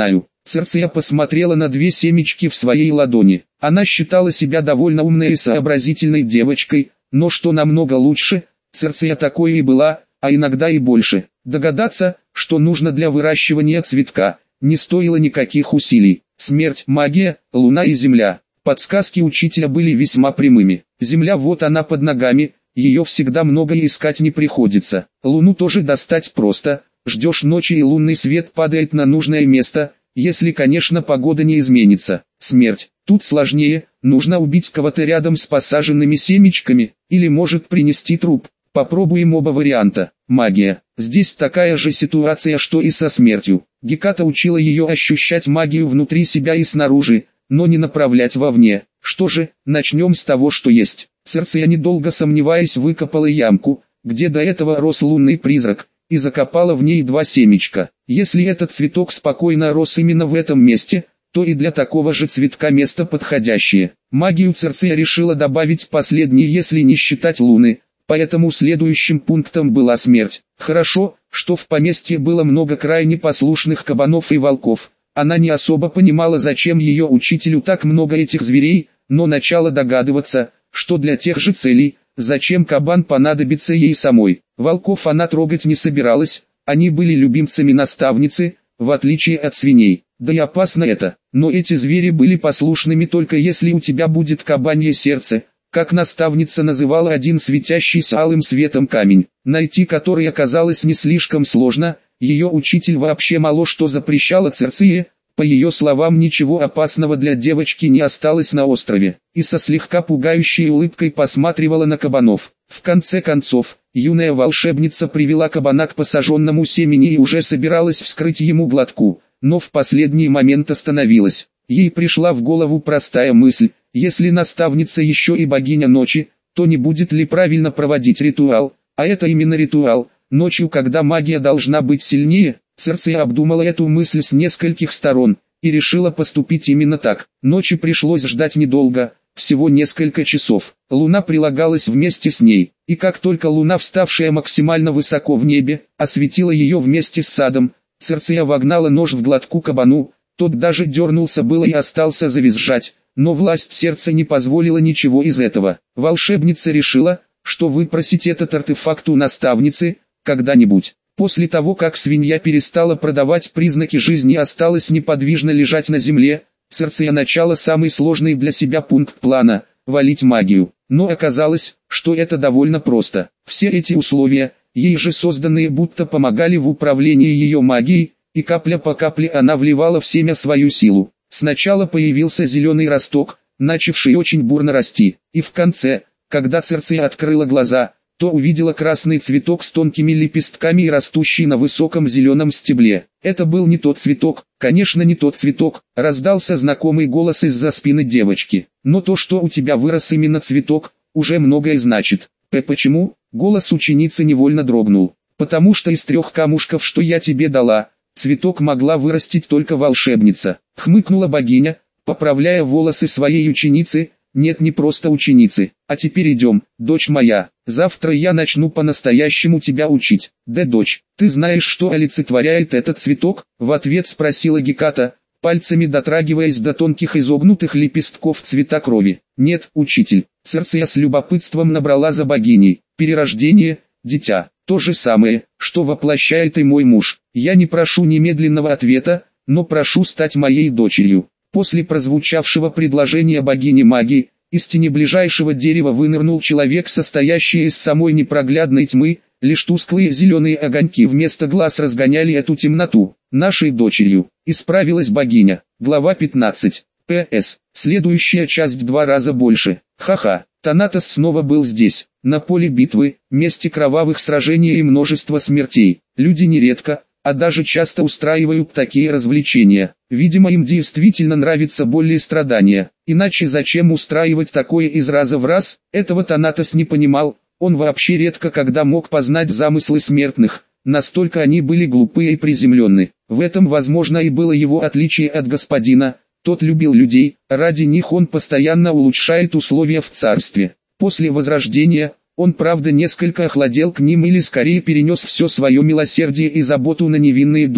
Церцея посмотрела на две семечки в своей ладони. Она считала себя довольно умной и сообразительной девочкой, но что намного лучше, Церцея такой и была, а иногда и больше. Догадаться, что нужно для выращивания цветка, не стоило никаких усилий. Смерть, магия, луна и земля. Подсказки учителя были весьма прямыми. Земля вот она под ногами, ее всегда много и искать не приходится. Луну тоже достать просто, ждешь ночи и лунный свет падает на нужное место, если, конечно, погода не изменится. Смерть. Тут сложнее, нужно убить кого-то рядом с посаженными семечками, или может принести труп. Попробуем оба варианта. Магия. Здесь такая же ситуация, что и со смертью. Геката учила ее ощущать магию внутри себя и снаружи, но не направлять вовне. Что же, начнем с того, что есть. Церцея, недолго сомневаясь, выкопала ямку, где до этого рос лунный призрак, и закопала в ней два семечка. Если этот цветок спокойно рос именно в этом месте, то и для такого же цветка место подходящее. Магию Церцея решила добавить последней, если не считать луны, поэтому следующим пунктом была смерть. Хорошо, что в поместье было много крайне послушных кабанов и волков. Она не особо понимала, зачем ее учителю так много этих зверей, но начала догадываться, что для тех же целей, зачем кабан понадобится ей самой. Волков она трогать не собиралась, они были любимцами наставницы, в отличие от свиней. Да и опасно это, но эти звери были послушными только если у тебя будет кабанье сердце, как наставница называла один светящийся алым светом камень, найти который оказалось не слишком сложно. Ее учитель вообще мало что запрещала Церцее, по ее словам ничего опасного для девочки не осталось на острове, и со слегка пугающей улыбкой посматривала на кабанов. В конце концов, юная волшебница привела кабана к посаженному семени и уже собиралась вскрыть ему глотку, но в последний момент остановилась. Ей пришла в голову простая мысль: если наставница еще и богиня ночи, то не будет ли правильно проводить ритуал, а это именно ритуал. Ночью, когда магия должна быть сильнее, Церцея обдумала эту мысль с нескольких сторон, и решила поступить именно так. Ночи пришлось ждать недолго, всего несколько часов. Луна прилагалась вместе с ней, и как только луна, вставшая максимально высоко в небе, осветила ее вместе с садом, Церцея вогнала нож в глотку кабану, тот даже дернулся было и остался завизжать, но власть сердца не позволила ничего из этого. Волшебница решила, что выпросить этот артефакт у наставницы когда-нибудь. После того, как свинья перестала продавать признаки жизни и осталась неподвижно лежать на земле, Церцея начала самый сложный для себя пункт плана – валить магию. Но оказалось, что это довольно просто. Все эти условия, ей же созданные, будто помогали в управлении ее магией, и капля по капле она вливала в семя свою силу. Сначала появился зеленый росток, начавший очень бурно расти, и в конце, когда Церцея открыла глаза, то увидела красный цветок с тонкими лепестками и растущий на высоком зеленом стебле. Это был не тот цветок, конечно не тот цветок, раздался знакомый голос из-за спины девочки. Но то, что у тебя вырос именно цветок, уже многое значит. Почему? Голос ученицы невольно дрогнул. Потому что из 3 камушков, что я тебе дала, цветок могла вырастить только волшебница. Хмыкнула богиня, поправляя волосы своей ученицы. Нет, не просто ученицы. А теперь идем, дочь моя. Завтра я начну по-настоящему тебя учить. Да, дочь, ты знаешь, что олицетворяет этот цветок? В ответ спросила Геката, пальцами дотрагиваясь до тонких изогнутых лепестков цвета крови. Нет, учитель. Церцея с любопытством набрала за богиней. Перерождение, дитя. То же самое, что воплощает и мой муж. Я не прошу немедленного ответа, но прошу стать моей дочерью. После прозвучавшего предложения богини магии, из тени ближайшего дерева вынырнул человек, состоящий из самой непроглядной тьмы, лишь тусклые зеленые огоньки вместо глаз разгоняли эту темноту. Нашей дочерью, исправилась богиня. Глава 15. П.С. Следующая часть 2 раза больше. Ха-ха. Танатос снова был здесь, на поле битвы, месте кровавых сражений и множества смертей. Люди нередко, а даже часто устраивают такие развлечения. Видимо, им действительно нравится боль и страдания. Иначе зачем устраивать такое из раза в раз? Этого Танатос не понимал. Он вообще редко когда мог познать замыслы смертных. Настолько они были глупы и приземленны. В этом, возможно, и было его отличие от господина. Тот любил людей, ради них он постоянно улучшает условия в царстве. После возрождения, он правда несколько охладел к ним или скорее перенес все свое милосердие и заботу на невинные души.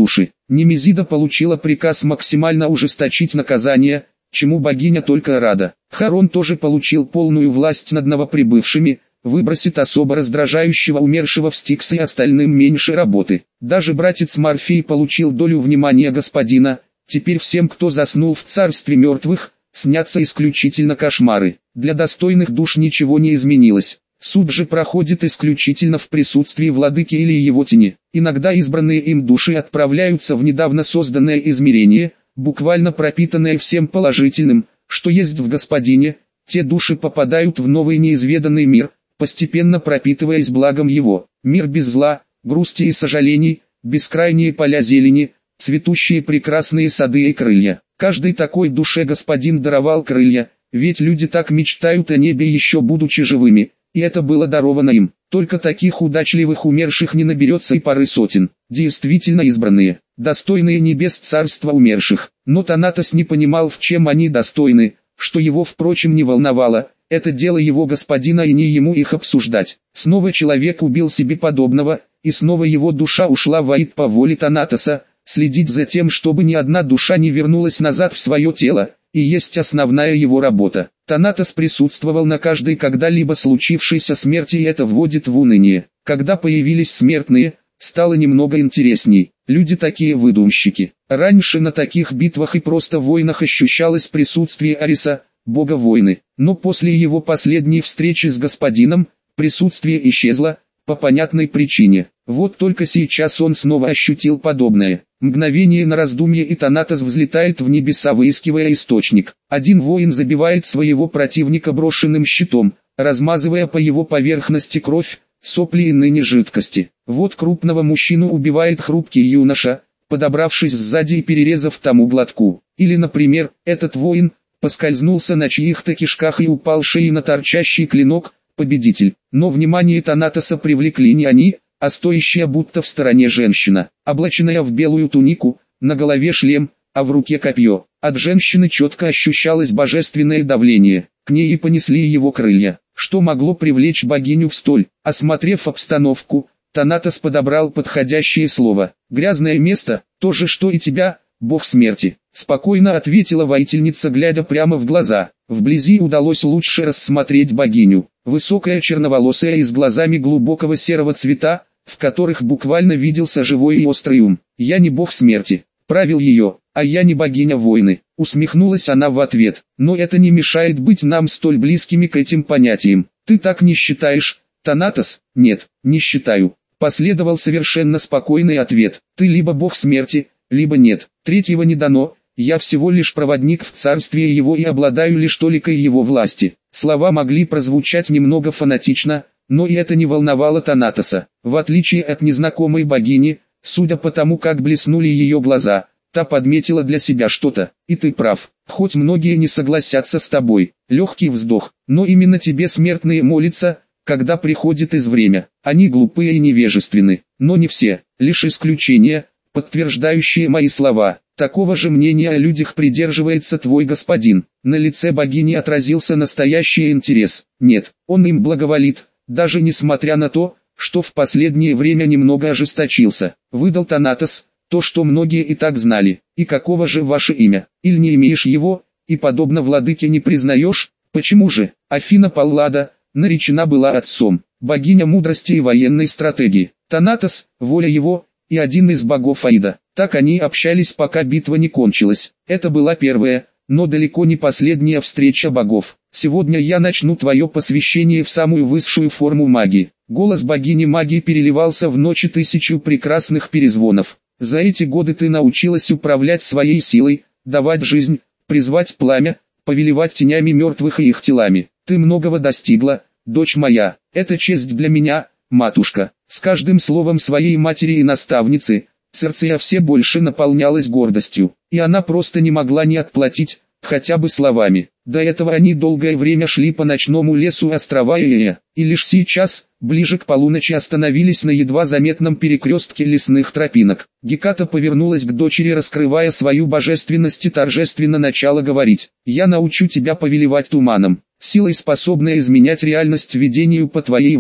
Немезида получила приказ максимально ужесточить наказание, чему богиня только рада. Харон тоже получил полную власть над новоприбывшими, выбросит особо раздражающего умершего в Стикс и остальным меньше работы. Даже братец Морфей получил долю внимания господина, теперь всем, кто заснул в царстве мертвых, снятся исключительно кошмары. Для достойных душ ничего не изменилось. Суд же проходит исключительно в присутствии владыки или его тени. Иногда избранные им души отправляются в недавно созданное измерение, буквально пропитанное всем положительным, что есть в господине. Те души попадают в новый неизведанный мир, постепенно пропитываясь благом его. Мир без зла, грусти и сожалений, бескрайние поля зелени, цветущие прекрасные сады и крылья. Каждой такой душе господин даровал крылья, ведь люди так мечтают о небе еще будучи живыми, и это было даровано им. Только таких удачливых умерших не наберется и пары сотен, действительно избранные, достойные небес царства умерших. Но Танатос не понимал, в чем они достойны, что его, впрочем, не волновало. Это дело его господина и не ему их обсуждать. Снова человек убил себе подобного, и снова его душа ушла в аид по воле Танатоса. Следить за тем, чтобы ни одна душа не вернулась назад в свое тело, и есть основная его работа. Танатос присутствовал на каждой когда-либо случившейся смерти, и это вводит в уныние. Когда появились смертные, стало немного интересней. Люди такие выдумщики. Раньше на таких битвах и просто войнах ощущалось присутствие Ариса, бога войны. Но после его последней встречи с господином, присутствие исчезло, по понятной причине. Вот только сейчас он снова ощутил подобное. Мгновение на раздумье, и Танатос взлетает в небеса, выискивая источник. Один воин забивает своего противника брошенным щитом, размазывая по его поверхности кровь, сопли и ныне жидкости. Вот крупного мужчину убивает хрупкий юноша, подобравшись сзади и перерезав тому глотку. Или, например, этот воин поскользнулся на чьих-то кишках и упал шеей на торчащий клинок, победитель. Но внимание Танатоса привлекли не они, а стоящая будто в стороне женщина, облаченная в белую тунику, на голове шлем, а в руке копье. От женщины четко ощущалось божественное давление, к ней и понесли его крылья. Что могло привлечь богиню в столь? Осмотрев обстановку, Танатос подобрал подходящее слово. «Грязное место, то же что и тебя, бог смерти», — спокойно ответила воительница, глядя прямо в глаза. Вблизи удалось лучше рассмотреть богиню. Высокая черноволосая и с глазами глубокого серого цвета, в которых буквально виделся живой и острый ум. «Я не бог смерти, правил ее, а я не богиня войны», — усмехнулась она в ответ. «Но это не мешает быть нам столь близкими к этим понятиям. Ты так не считаешь, Танатос?» «Нет, не считаю», — последовал совершенно спокойный ответ. «Ты либо бог смерти, либо нет. Третьего не дано. Я всего лишь проводник в царстве его и обладаю лишь толикой его власти». Слова могли прозвучать немного фанатично, но и это не волновало Танатоса. В отличие от незнакомой богини, судя по тому, как блеснули ее глаза, та подметила для себя что-то. «И ты прав, хоть многие не согласятся с тобой». Легкий вздох. «Но именно тебе смертные молятся, когда приходит из время. Они глупые и невежественны, но не все, лишь исключения, подтверждающие мои слова. Такого же мнения о людях придерживается твой господин». На лице богини отразился настоящий интерес. Нет, он им благоволит, даже несмотря на то, что в последнее время немного ожесточился. Выдал Танатос, то, что многие и так знали. «И каково же ваше имя? Или не имеешь его, и подобно владыке не признаешь? Почему же?» Афина Паллада наречена была отцом, богиня мудрости и военной стратегии. Танатос, воля его, и один из богов Аида. Так они общались, пока битва не кончилась. Это была первая, но далеко не последняя встреча богов. «Сегодня я начну твое посвящение в самую высшую форму магии». Голос богини магии переливался в ночи тысячу прекрасных перезвонов. «За эти годы ты научилась управлять своей силой, давать жизнь, призвать пламя, повелевать тенями мертвых и их телами. Ты многого достигла, дочь моя. Это честь для меня, матушка». С каждым словом своей матери и наставницы, Церцея все больше наполнялась гордостью, и она просто не могла не отплатить, хотя бы словами. До этого они долгое время шли по ночному лесу острова Иея, и лишь сейчас, ближе к полуночи, остановились на едва заметном перекрестке лесных тропинок. Геката повернулась к дочери, раскрывая свою божественность, и торжественно начала говорить: «Я научу тебя повелевать туманом, силой, способной изменять реальность видению по твоей воле.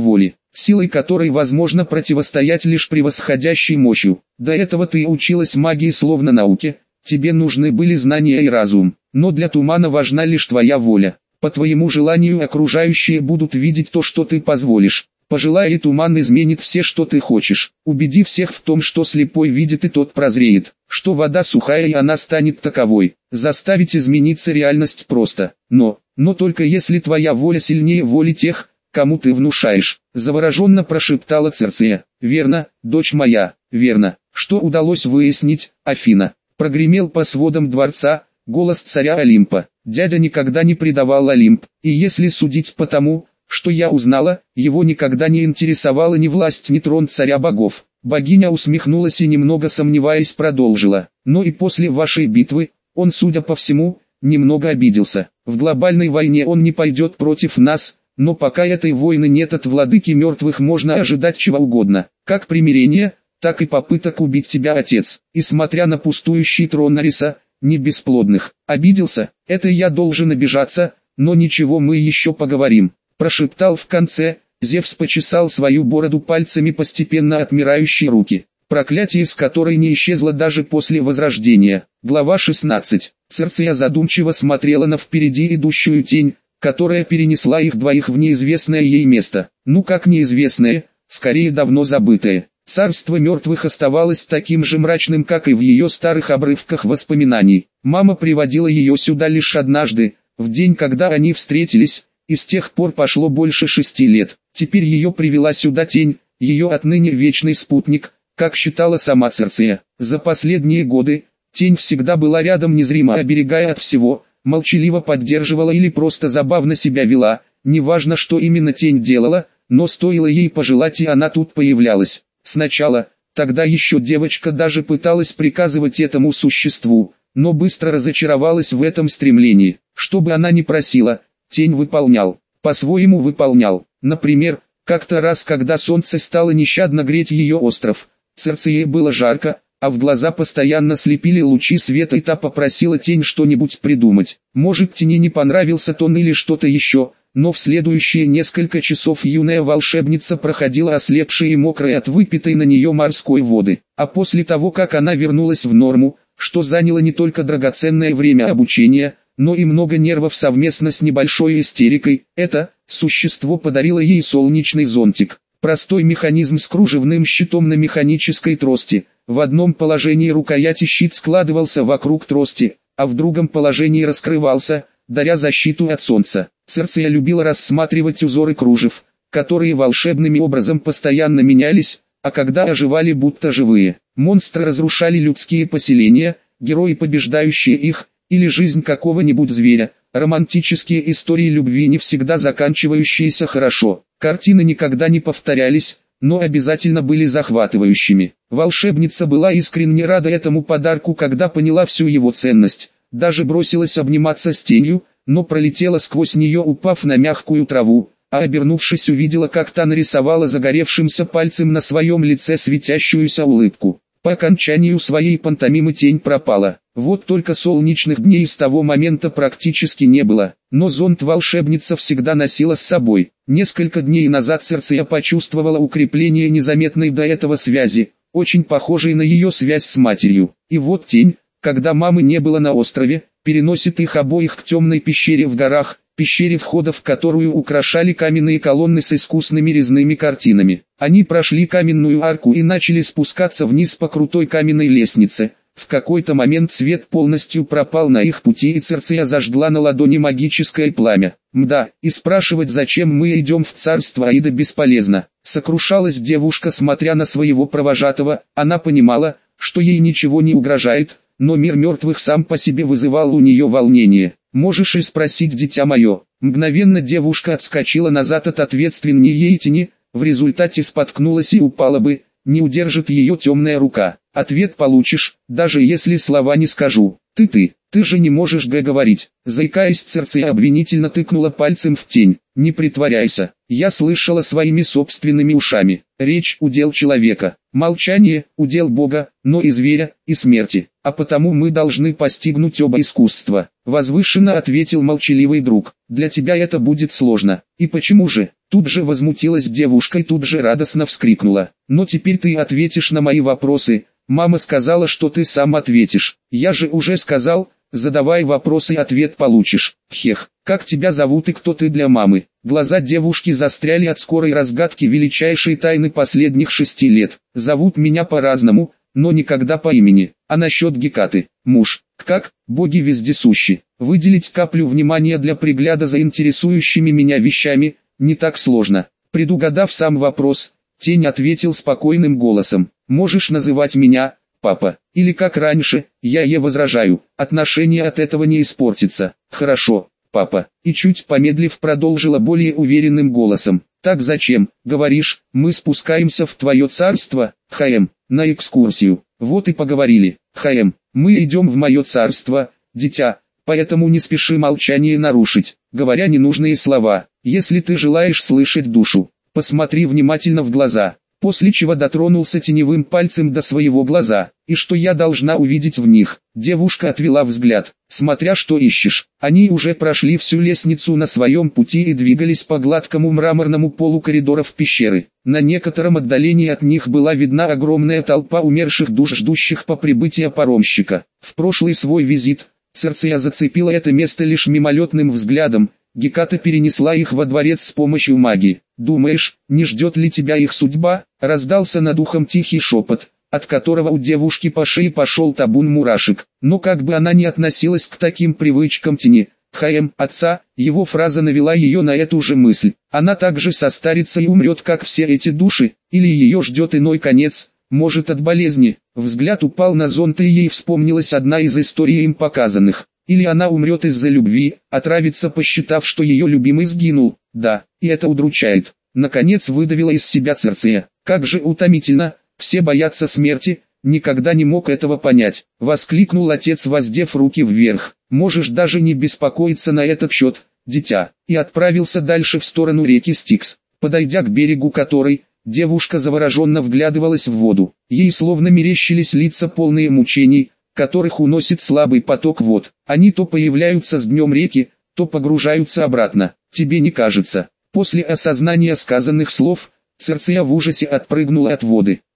силой которой возможно противостоять лишь превосходящей мощью. До этого ты училась магии словно науке, тебе нужны были знания и разум, но для тумана важна лишь твоя воля. По твоему желанию окружающие будут видеть то, что ты позволишь. Пожелай, и туман изменит все, что ты хочешь. Убеди всех в том, что слепой видит и тот прозреет, что вода сухая и она станет таковой. Заставить измениться реальность просто, но только если твоя воля сильнее воли тех, кому ты внушаешь. Завороженно прошептала Церцея. Верно, дочь моя, верно. Что удалось выяснить, Афина? Прогремел по сводам дворца голос царя Олимпа. Дядя никогда не предавал Олимп, и если судить по тому, что я узнала, его никогда не интересовала ни власть, ни трон царя богов. Богиня усмехнулась и немного сомневаясь продолжила. Но и после вашей битвы, он, судя по всему, немного обиделся. В глобальной войне он не пойдет против нас, но пока этой войны нет, от владыки мертвых можно ожидать чего угодно. Как примирение, так и попыток убить тебя, отец. И смотря на пустующий трон Нариса, не бесплодных. Обиделся, это я должен обижаться, но ничего, мы еще поговорим. Прошептал в конце, Зевс почесал свою бороду пальцами постепенно отмирающей руки. Проклятие, с которой не исчезло даже после возрождения. Глава 16. Церцея задумчиво смотрела на впереди идущую тень, которая перенесла их двоих в неизвестное ей место. Ну как неизвестное, скорее давно забытое. Царство мертвых оставалось таким же мрачным, как и в ее старых обрывках воспоминаний. Мама приводила ее сюда лишь однажды, в день, когда они встретились, и с тех пор пошло больше 6 лет. Теперь ее привела сюда тень, ее отныне вечный спутник, как считала сама Церцея. За последние годы, тень всегда была рядом, незримо оберегая от всего, молчаливо поддерживала или просто забавно себя вела, неважно, что именно тень делала, но стоило ей пожелать, и она тут появлялась. Сначала, тогда еще девочка, даже пыталась приказывать этому существу, но быстро разочаровалась в этом стремлении. Что бы она ни просила, тень выполнял, по-своему выполнял. Например, как-то раз, когда солнце стало нещадно греть ее остров, Церцее было жарко, а в глаза постоянно слепили лучи света, и та попросила тень что-нибудь придумать. Может, тени не понравился тон или что-то еще, но в следующие несколько часов юная волшебница проходила ослепшей и мокрой от выпитой на нее морской воды. А после того, как она вернулась в норму, что заняло не только драгоценное время обучения, но и много нервов совместно с небольшой истерикой, это существо подарило ей солнечный зонтик. Простой механизм с кружевным щитом на механической трости. В одном положении рукояти щит складывался вокруг трости, а в другом положении раскрывался, даря защиту от солнца. Церцея любила рассматривать узоры кружев, которые волшебным образом постоянно менялись, а когда оживали, будто живые. Монстры разрушали людские поселения, герои, побеждающие их, или жизнь какого-нибудь зверя. Романтические истории любви, не всегда заканчивающиеся хорошо. Картины никогда не повторялись, но обязательно были захватывающими. Волшебница была искренне рада этому подарку, когда поняла всю его ценность. Даже бросилась обниматься с тенью, но пролетела сквозь нее, упав на мягкую траву, а обернувшись, увидела, как та нарисовала загоревшимся пальцем на своем лице светящуюся улыбку. По окончанию своей пантомимы тень пропала. Вот только солнечных дней с того момента практически не было, но зонт волшебница всегда носила с собой. Несколько дней назад Церцея почувствовала укрепление незаметной до этого связи, очень похожей на ее связь с матерью. И вот тень, когда мамы не было на острове, переносит их обоих к темной пещере в горах, пещере, входа в которую украшали каменные колонны с искусными резными картинами. Они прошли каменную арку и начали спускаться вниз по крутой каменной лестнице. В какой-то момент свет полностью пропал на их пути, и Церцея зажгла на ладони магическое пламя. Мда, и спрашивать, зачем мы идем в царство Аида, бесполезно. Сокрушалась девушка, смотря на своего провожатого. Она понимала, что ей ничего не угрожает, но мир мертвых сам по себе вызывал у нее волнение. «Можешь и спросить, дитя мое». Мгновенно девушка отскочила назад от ответственной ей тени, в результате споткнулась и упала бы, не удержит ее темная рука. Ответ получишь, даже если слова не скажу. Ты же не можешь говорить. Заикаясь, Церцея обвинительно тыкнула пальцем в тень. Не притворяйся, я слышала своими собственными ушами. Речь — удел человека, молчание — удел Бога, но и зверя, и смерти. А потому мы должны постигнуть оба искусства. Возвышенно ответил молчаливый друг. Для тебя это будет сложно. И почему же? Тут же возмутилась девушка и тут же радостно вскрикнула. Но теперь ты ответишь на мои вопросы. Мама сказала, что ты сам ответишь. Я же уже сказал, задавай вопросы и ответ получишь. Хех, как тебя зовут и кто ты для мамы? Глаза девушки застряли от скорой разгадки величайшей тайны последних 6 лет. Зовут меня по-разному, но никогда по имени. А насчет Гекаты, муж, как, боги вездесущи. Выделить каплю внимания для пригляда за интересующими меня вещами, не так сложно. Предугадав сам вопрос, тень ответил спокойным голосом. Можешь называть меня, папа, или как раньше, я ей возражаю, отношения от этого не испортятся. Хорошо, папа, и чуть помедлив продолжила более уверенным голосом. Так зачем, говоришь, мы спускаемся в твое царство, на экскурсию. Вот и поговорили. Мы идем в мое царство, дитя, поэтому не спеши молчание нарушить, говоря ненужные слова. Если ты желаешь слышать душу, посмотри внимательно в глаза. После чего дотронулся теневым пальцем до своего глаза, и что я должна увидеть в них. Девушка отвела взгляд, смотря что ищешь. Они уже прошли всю лестницу на своем пути и двигались по гладкому мраморному полу коридоров пещеры. На некотором отдалении от них была видна огромная толпа умерших душ, ждущих по прибытия паромщика. В прошлый свой визит, Церцея зацепила это место лишь мимолетным взглядом. Геката перенесла их во дворец с помощью магии. «Думаешь, не ждет ли тебя их судьба?» Раздался над ухом тихий шепот, от которого у девушки по шее пошел табун мурашек. Но как бы она ни относилась к таким привычкам тени, отца, его фраза навела ее на эту же мысль. Она также состарится и умрет, как все эти души, или ее ждет иной конец, может от болезни. Взгляд упал на зонт, и ей вспомнилась одна из историй им показанных. Или она умрет из-за любви, отравится, посчитав, что ее любимый сгинул. Да, и это удручает. Наконец выдавила из себя Церцея. Как же утомительно, все боятся смерти, никогда не мог этого понять. Воскликнул отец, воздев руки вверх. Можешь даже не беспокоиться на этот счет, дитя. И отправился дальше в сторону реки Стикс. Подойдя к берегу которой, девушка завороженно вглядывалась в воду. Ей словно мерещились лица, полные мучений, которых уносит слабый поток вод. Они то появляются с днем реки, то погружаются обратно. Тебе не кажется? После осознания сказанных слов, Церцея в ужасе отпрыгнула от воды.